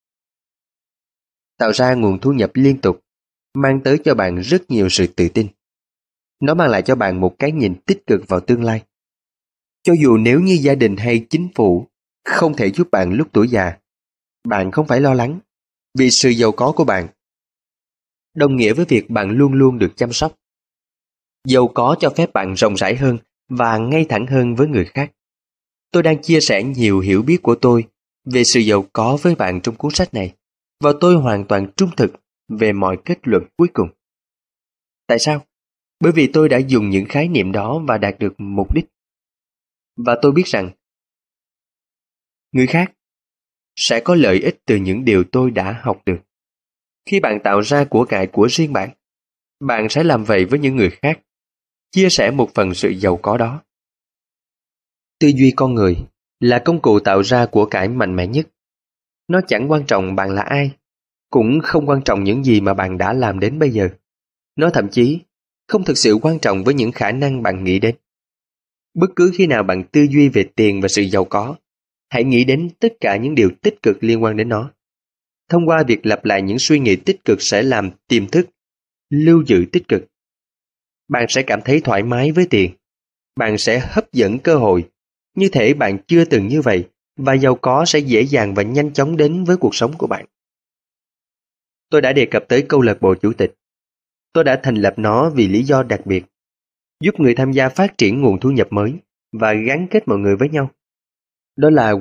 Tạo ra nguồn thu nhập liên tục mang tới cho bạn rất nhiều sự tự tin. Nó mang lại cho bạn một cái nhìn tích cực vào tương lai. Cho dù nếu như gia đình hay chính phủ không thể giúp bạn lúc tuổi già, bạn không phải lo lắng, vì sự giàu có của bạn đồng nghĩa với việc bạn luôn luôn được chăm sóc. Giàu có cho phép bạn rộng rãi hơn và ngay thẳng hơn với người khác. Tôi đang chia sẻ nhiều hiểu biết của tôi về sự giàu có với bạn trong cuốn sách này, và tôi hoàn toàn trung thực về mọi kết luận cuối cùng. Tại sao? Bởi vì tôi đã dùng những khái niệm đó và đạt được mục đích. Và tôi biết rằng người khác sẽ có lợi ích từ những điều tôi đã học được. Khi bạn tạo ra của cải của riêng bạn, bạn sẽ làm vậy với những người khác, chia sẻ một phần sự giàu có đó. Tư duy con người là công cụ tạo ra của cải mạnh mẽ nhất. Nó chẳng quan trọng bạn là ai, cũng không quan trọng những gì mà bạn đã làm đến bây giờ. Nó thậm chí không thực sự quan trọng với những khả năng bạn nghĩ đến. Bất cứ khi nào bạn tư duy về tiền và sự giàu có, hãy nghĩ đến tất cả những điều tích cực liên quan đến nó. Thông qua việc lặp lại những suy nghĩ tích cực sẽ làm tiềm thức lưu giữ tích cực. Bạn sẽ cảm thấy thoải mái với tiền. Bạn sẽ hấp dẫn cơ hội, như thể bạn chưa từng như vậy, và giàu có sẽ dễ dàng và nhanh chóng đến với cuộc sống của bạn. Tôi đã đề cập tới câu lạc bộ chủ tịch. Tôi đã thành lập nó vì lý do đặc biệt, giúp người tham gia phát triển nguồn thu nhập mới và gắn kết mọi người với nhau. Đó là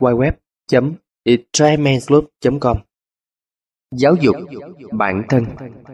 worldwideweb.itrementsloop.com. Giáo dục bản thân.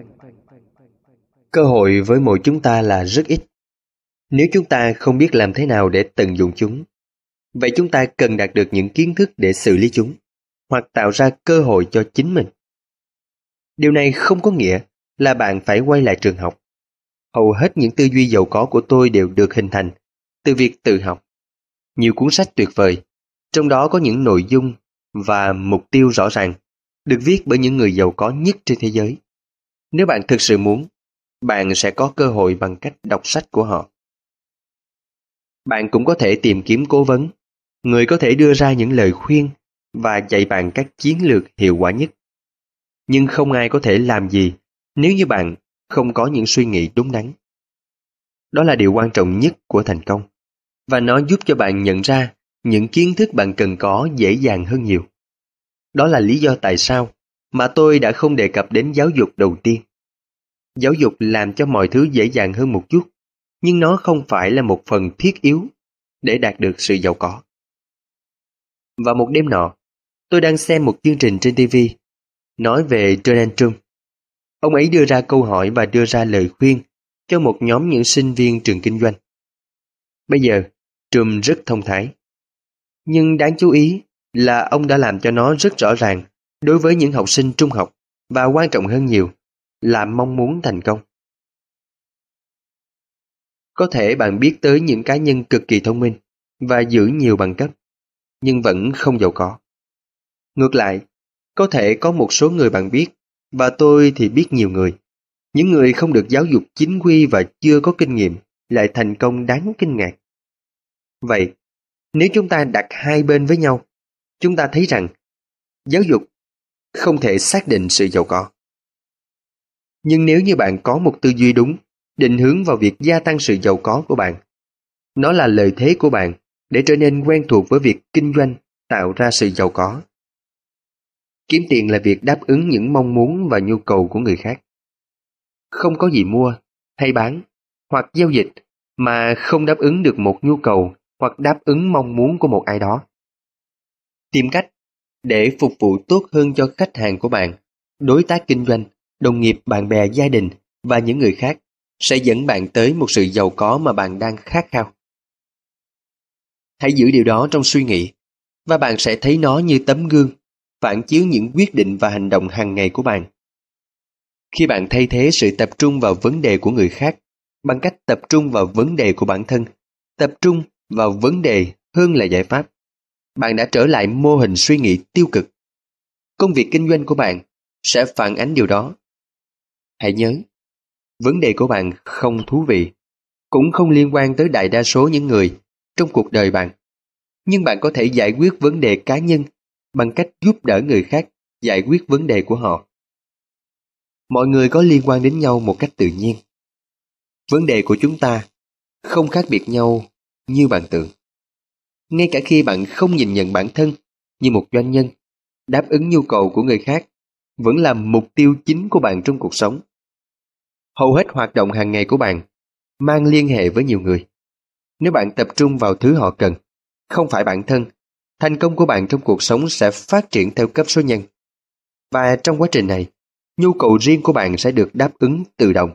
Cơ hội với mỗi chúng ta là rất ít. Nếu chúng ta không biết làm thế nào để tận dụng chúng, vậy chúng ta cần đạt được những kiến thức để xử lý chúng, hoặc tạo ra cơ hội cho chính mình. Điều này không có nghĩa là bạn phải quay lại trường học. Hầu hết những tư duy giàu có của tôi đều được hình thành từ việc tự học. Nhiều cuốn sách tuyệt vời, trong đó có những nội dung và mục tiêu rõ ràng, được viết bởi những người giàu có nhất trên thế giới. Nếu bạn thực sự muốn, bạn sẽ có cơ hội bằng cách đọc sách của họ. Bạn cũng có thể tìm kiếm cố vấn, người có thể đưa ra những lời khuyên và dạy bạn các chiến lược hiệu quả nhất. Nhưng không ai có thể làm gì nếu như bạn không có những suy nghĩ đúng đắn. Đó là điều quan trọng nhất của thành công, và nó giúp cho bạn nhận ra những kiến thức bạn cần có dễ dàng hơn nhiều. Đó là lý do tại sao mà tôi đã không đề cập đến giáo dục đầu tiên. Giáo dục làm cho mọi thứ dễ dàng hơn một chút, nhưng nó không phải là một phần thiết yếu để đạt được sự giàu có. Vào một đêm nọ, tôi đang xem một chương trình trên TV nói về Donald Trump. Ông ấy đưa ra câu hỏi và đưa ra lời khuyên cho một nhóm những sinh viên trường kinh doanh. Bây giờ, Trump rất thông thái. Nhưng đáng chú ý là ông đã làm cho nó rất rõ ràng đối với những học sinh trung học, và quan trọng hơn nhiều là mong muốn thành công. Có thể bạn biết tới những cá nhân cực kỳ thông minh và giữ nhiều bằng cấp, nhưng vẫn không giàu có. Ngược lại, có thể có một số người bạn biết, và tôi thì biết nhiều người. Những người không được giáo dục chính quy và chưa có kinh nghiệm lại thành công đáng kinh ngạc. Vậy, nếu chúng ta đặt hai bên với nhau, chúng ta thấy rằng giáo dục không thể xác định sự giàu có. Nhưng nếu như bạn có một tư duy đúng, định hướng vào việc gia tăng sự giàu có của bạn, nó là lợi thế của bạn để trở nên quen thuộc với việc kinh doanh tạo ra sự giàu có. Kiếm tiền là việc đáp ứng những mong muốn và nhu cầu của người khác. Không có gì mua hay bán hoặc giao dịch mà không đáp ứng được một nhu cầu hoặc đáp ứng mong muốn của một ai đó. Tìm cách để phục vụ tốt hơn cho khách hàng của bạn, đối tác kinh doanh, đồng nghiệp, bạn bè, gia đình và những người khác sẽ dẫn bạn tới một sự giàu có mà bạn đang khát khao. Hãy giữ điều đó trong suy nghĩ, và bạn sẽ thấy nó như tấm gương, phản chiếu những quyết định và hành động hàng ngày của bạn. Khi bạn thay thế sự tập trung vào vấn đề của người khác bằng cách tập trung vào vấn đề của bản thân, tập trung vào vấn đề hơn là giải pháp, bạn đã trở lại mô hình suy nghĩ tiêu cực. Công việc kinh doanh của bạn sẽ phản ánh điều đó. Hãy nhớ, vấn đề của bạn không thú vị, cũng không liên quan tới đại đa số những người trong cuộc đời bạn. Nhưng bạn có thể giải quyết vấn đề cá nhân bằng cách giúp đỡ người khác giải quyết vấn đề của họ. Mọi người có liên quan đến nhau một cách tự nhiên. Vấn đề của chúng ta không khác biệt nhau như bạn tưởng. Ngay cả khi bạn không nhìn nhận bản thân như một doanh nhân, đáp ứng nhu cầu của người khác vẫn là mục tiêu chính của bạn trong cuộc sống. Hầu hết hoạt động hàng ngày của bạn mang liên hệ với nhiều người. Nếu bạn tập trung vào thứ họ cần, không phải bản thân, thành công của bạn trong cuộc sống sẽ phát triển theo cấp số nhân. Và trong quá trình này, nhu cầu riêng của bạn sẽ được đáp ứng tự động.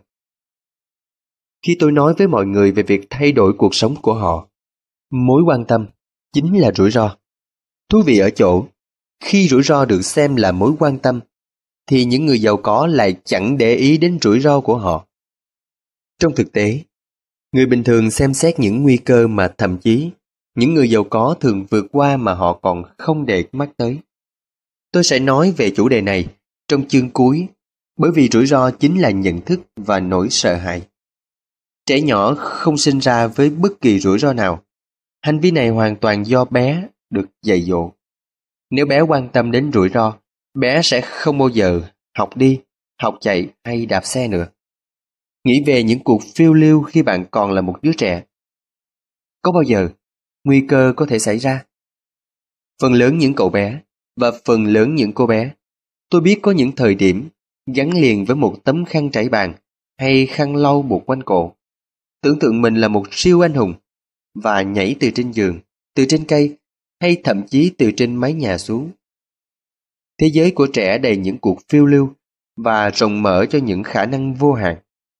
Khi tôi nói với mọi người về việc thay đổi cuộc sống của họ, mối quan tâm chính là rủi ro. Thú vị ở chỗ, khi rủi ro được xem là mối quan tâm, thì những người giàu có lại chẳng để ý đến rủi ro của họ. Trong thực tế, người bình thường xem xét những nguy cơ mà thậm chí những người giàu có thường vượt qua mà họ còn không để mắt tới. Tôi sẽ nói về chủ đề này trong chương cuối, bởi vì rủi ro chính là nhận thức và nỗi sợ hãi. Trẻ nhỏ không sinh ra với bất kỳ rủi ro nào. Hành vi này hoàn toàn do bé được dạy dỗ. Nếu bé quan tâm đến rủi ro, bé sẽ không bao giờ học đi, học chạy hay đạp xe nữa. Nghĩ về những cuộc phiêu lưu khi bạn còn là một đứa trẻ. Có bao giờ nguy cơ có thể xảy ra? Phần lớn những cậu bé và phần lớn những cô bé, tôi biết có những thời điểm gắn liền với một tấm khăn trải bàn hay khăn lau buộc quanh cổ. Tưởng tượng mình là một siêu anh hùng và nhảy từ trên giường, từ trên cây hay thậm chí từ trên mái nhà xuống. Thế giới của trẻ đầy những cuộc phiêu lưu và rộng mở cho những khả năng vô hạn.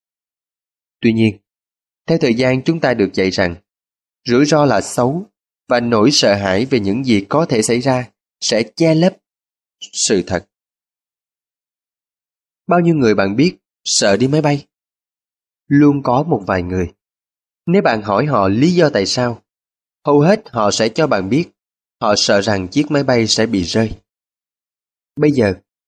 Tuy nhiên, theo thời gian chúng ta được dạy rằng rủi ro là xấu và nỗi sợ hãi về những gì có thể xảy ra sẽ che lấp sự thật. Bao nhiêu người bạn biết sợ đi máy bay? Luôn có một vài người. Nếu bạn hỏi họ lý do tại sao, hầu hết họ sẽ cho bạn biết họ sợ rằng chiếc máy bay sẽ bị rơi. Bây giờ,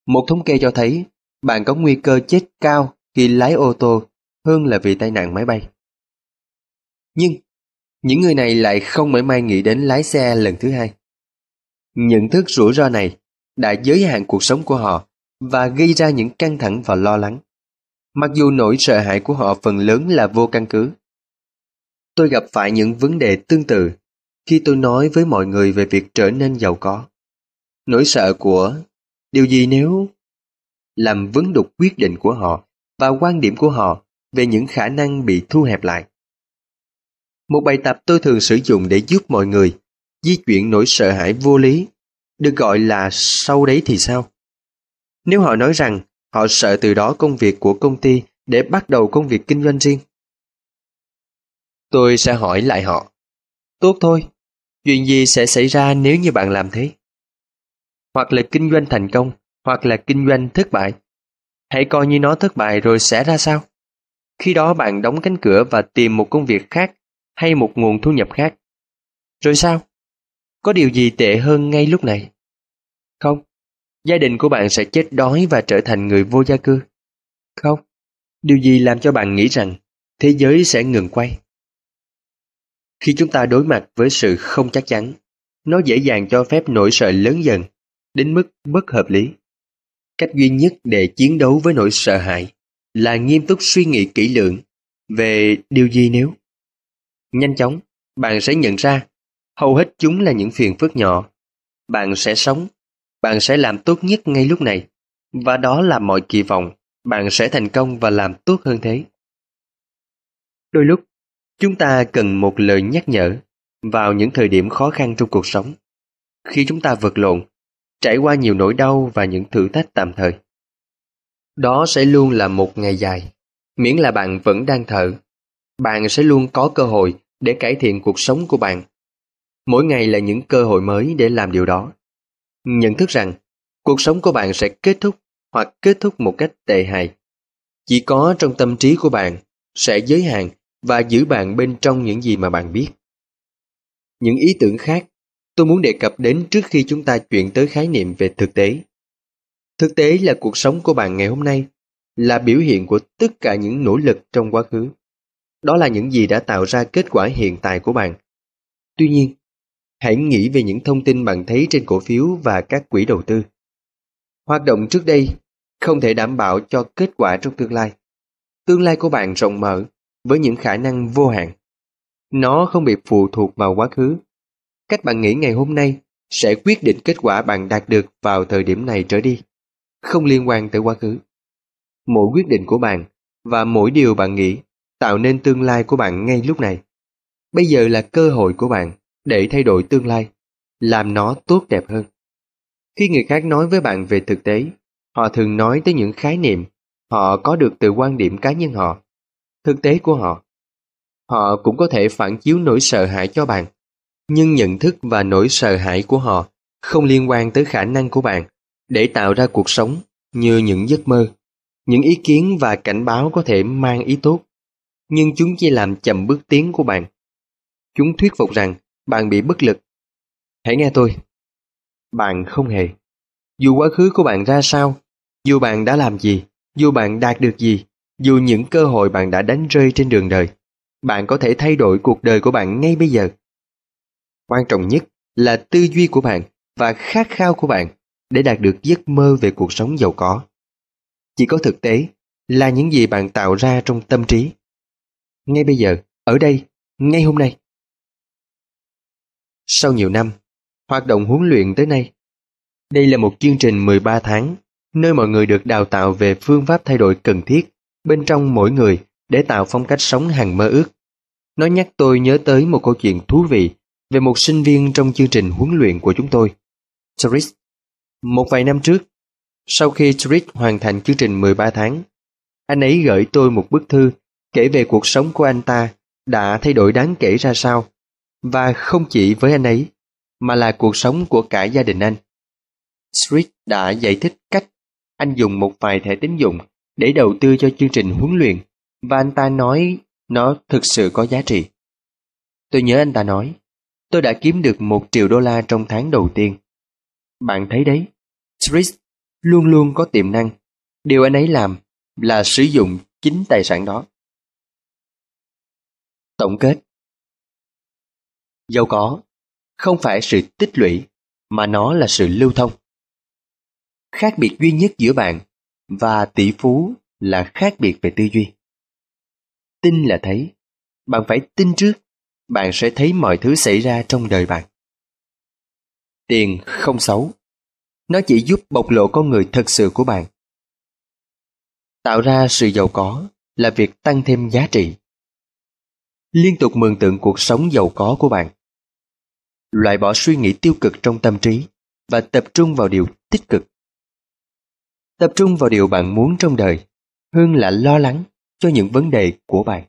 Một thống kê cho thấy bạn có nguy cơ chết cao khi lái ô tô hơn là vì tai nạn máy bay. Nhưng những người này lại không mảy may nghĩ đến lái xe lần thứ hai. Nhận thức rủi ro này đã giới hạn cuộc sống của họ và gây ra những căng thẳng và lo lắng, mặc dù nỗi sợ hãi của họ phần lớn là vô căn cứ. Tôi gặp phải những vấn đề tương tự khi tôi nói với mọi người về việc trở nên giàu có. Nỗi sợ của điều gì nếu làm vấn đục quyết định của họ và quan điểm của họ về những khả năng bị thu hẹp lại. Một bài tập tôi thường sử dụng để giúp mọi người di chuyển nỗi sợ hãi vô lý được gọi là sau đấy thì sao. Nếu họ nói rằng họ sợ từ đó công việc của công ty để bắt đầu công việc kinh doanh riêng, tôi sẽ hỏi lại họ, tốt thôi, chuyện gì sẽ xảy ra nếu như bạn làm thế? Hoặc là kinh doanh thành công, hoặc là kinh doanh thất bại. Hãy coi như nó thất bại rồi sẽ ra sao? Khi đó bạn đóng cánh cửa và tìm một công việc khác hay một nguồn thu nhập khác. Rồi sao? Có điều gì tệ hơn ngay lúc này? Không. Gia đình của bạn sẽ chết đói và trở thành người vô gia cư. Không. Điều gì làm cho bạn nghĩ rằng thế giới sẽ ngừng quay? Khi chúng ta đối mặt với sự không chắc chắn, nó dễ dàng cho phép nỗi sợ lớn dần, đến mức bất hợp lý. Cách duy nhất để chiến đấu với nỗi sợ hãi là nghiêm túc suy nghĩ kỹ lưỡng về điều gì nếu. Nhanh chóng, bạn sẽ nhận ra hầu hết chúng là những phiền phức nhỏ. Bạn sẽ sống, bạn sẽ làm tốt nhất ngay lúc này, và đó là mọi kỳ vọng, bạn sẽ thành công và làm tốt hơn thế. Đôi lúc, chúng ta cần một lời nhắc nhở vào những thời điểm khó khăn trong cuộc sống. Khi chúng ta vật lộn, trải qua nhiều nỗi đau và những thử thách tạm thời. Đó sẽ luôn là một ngày dài, miễn là bạn vẫn đang thở. Bạn sẽ luôn có cơ hội để cải thiện cuộc sống của bạn. Mỗi ngày là những cơ hội mới để làm điều đó. Nhận thức rằng cuộc sống của bạn sẽ kết thúc hoặc kết thúc một cách tệ hại. Chỉ có trong tâm trí của bạn sẽ giới hạn và giữ bạn bên trong những gì mà bạn biết. Những ý tưởng khác tôi muốn đề cập đến trước khi chúng ta chuyển tới khái niệm về thực tế. Thực tế là cuộc sống của bạn ngày hôm nay là biểu hiện của tất cả những nỗ lực trong quá khứ. Đó là những gì đã tạo ra kết quả hiện tại của bạn. Tuy nhiên, hãy nghĩ về những thông tin bạn thấy trên cổ phiếu và các quỹ đầu tư. Hoạt động trước đây không thể đảm bảo cho kết quả trong tương lai. Tương lai của bạn rộng mở với những khả năng vô hạn. Nó không bị phụ thuộc vào quá khứ. Cách bạn nghĩ ngày hôm nay sẽ quyết định kết quả bạn đạt được vào thời điểm này trở đi, không liên quan tới quá khứ. Mỗi quyết định của bạn và mỗi điều bạn nghĩ tạo nên tương lai của bạn ngay lúc này. Bây giờ là cơ hội của bạn để thay đổi tương lai, làm nó tốt đẹp hơn. Khi người khác nói với bạn về thực tế, họ thường nói tới những khái niệm họ có được từ quan điểm cá nhân họ, thực tế của họ. Họ cũng có thể phản chiếu nỗi sợ hãi cho bạn, nhưng nhận thức và nỗi sợ hãi của họ không liên quan tới khả năng của bạn để tạo ra cuộc sống như những giấc mơ. Những ý kiến và cảnh báo có thể mang ý tốt, nhưng chúng chỉ làm chậm bước tiến của bạn. Chúng thuyết phục rằng bạn bị bất lực. Hãy nghe tôi. Bạn không hề. Dù quá khứ của bạn ra sao, dù bạn đã làm gì, dù bạn đạt được gì, dù những cơ hội bạn đã đánh rơi trên đường đời, bạn có thể thay đổi cuộc đời của bạn ngay bây giờ. Quan trọng nhất là tư duy của bạn và khát khao của bạn để đạt được giấc mơ về cuộc sống giàu có. Chỉ có thực tế là những gì bạn tạo ra trong tâm trí. Ngay bây giờ, ở đây, ngay hôm nay. Sau nhiều năm, hoạt động huấn luyện tới nay, đây là một chương trình 13 tháng, nơi mọi người được đào tạo về phương pháp thay đổi cần thiết bên trong mỗi người để tạo phong cách sống hằng mơ ước. Nó nhắc tôi nhớ tới một câu chuyện thú vị về một sinh viên trong chương trình huấn luyện của chúng tôi, Tris. Một vài năm trước, sau khi Tris hoàn thành chương trình 13 tháng, anh ấy gửi tôi một bức thư kể về cuộc sống của anh ta đã thay đổi đáng kể ra sao, và không chỉ với anh ấy, mà là cuộc sống của cả gia đình anh. Tris đã giải thích cách anh dùng một vài thẻ tín dụng để đầu tư cho chương trình huấn luyện, và anh ta nói nó thực sự có giá trị. Tôi nhớ anh ta nói, tôi đã kiếm được $1 triệu trong tháng đầu tiên. Bạn thấy đấy, Tris, luôn luôn có tiềm năng. Điều anh ấy làm là sử dụng chính tài sản đó. Tổng kết: giàu có không phải sự tích lũy, mà nó là sự lưu thông. Khác biệt duy nhất giữa bạn và tỷ phú là khác biệt về tư duy. Tin là thấy. Bạn phải tin trước, bạn sẽ thấy mọi thứ xảy ra trong đời bạn. Tiền không xấu. Nó chỉ giúp bộc lộ con người thật sự của bạn. Tạo ra sự giàu có là việc tăng thêm giá trị. Liên tục mường tượng cuộc sống giàu có của bạn. Loại bỏ suy nghĩ tiêu cực trong tâm trí và tập trung vào điều tích cực. Tập trung vào điều bạn muốn trong đời hơn là lo lắng cho những vấn đề của bạn.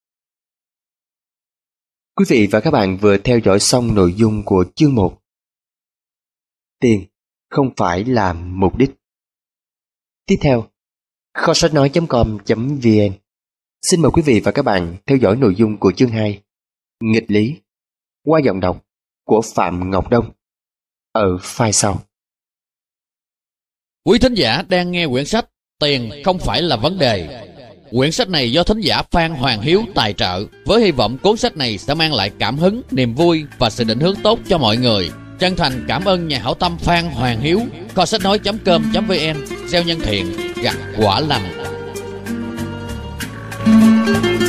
Quý vị và các bạn vừa theo dõi xong nội dung của chương 1. Tiền không phải là mục đích. Tiếp theo, kho sách nói.com.vn xin mời quý vị và các bạn theo dõi nội dung của chương 2, nghịch lý, qua giọng đọc của Phạm Ngọc Đông ở file sau. Quý thính giả đang nghe quyển sách Tiền không phải là vấn đề. Quyển sách này do thính giả Phan Hoàng Hiếu tài trợ, với hy vọng cuốn sách này sẽ mang lại cảm hứng, niềm vui và sự định hướng tốt cho mọi người. Chân thành cảm ơn nhà hảo tâm Phan Hoàng Hiếu. Kho sách nói.com.vn, gieo nhân thiện, gặt quả lành.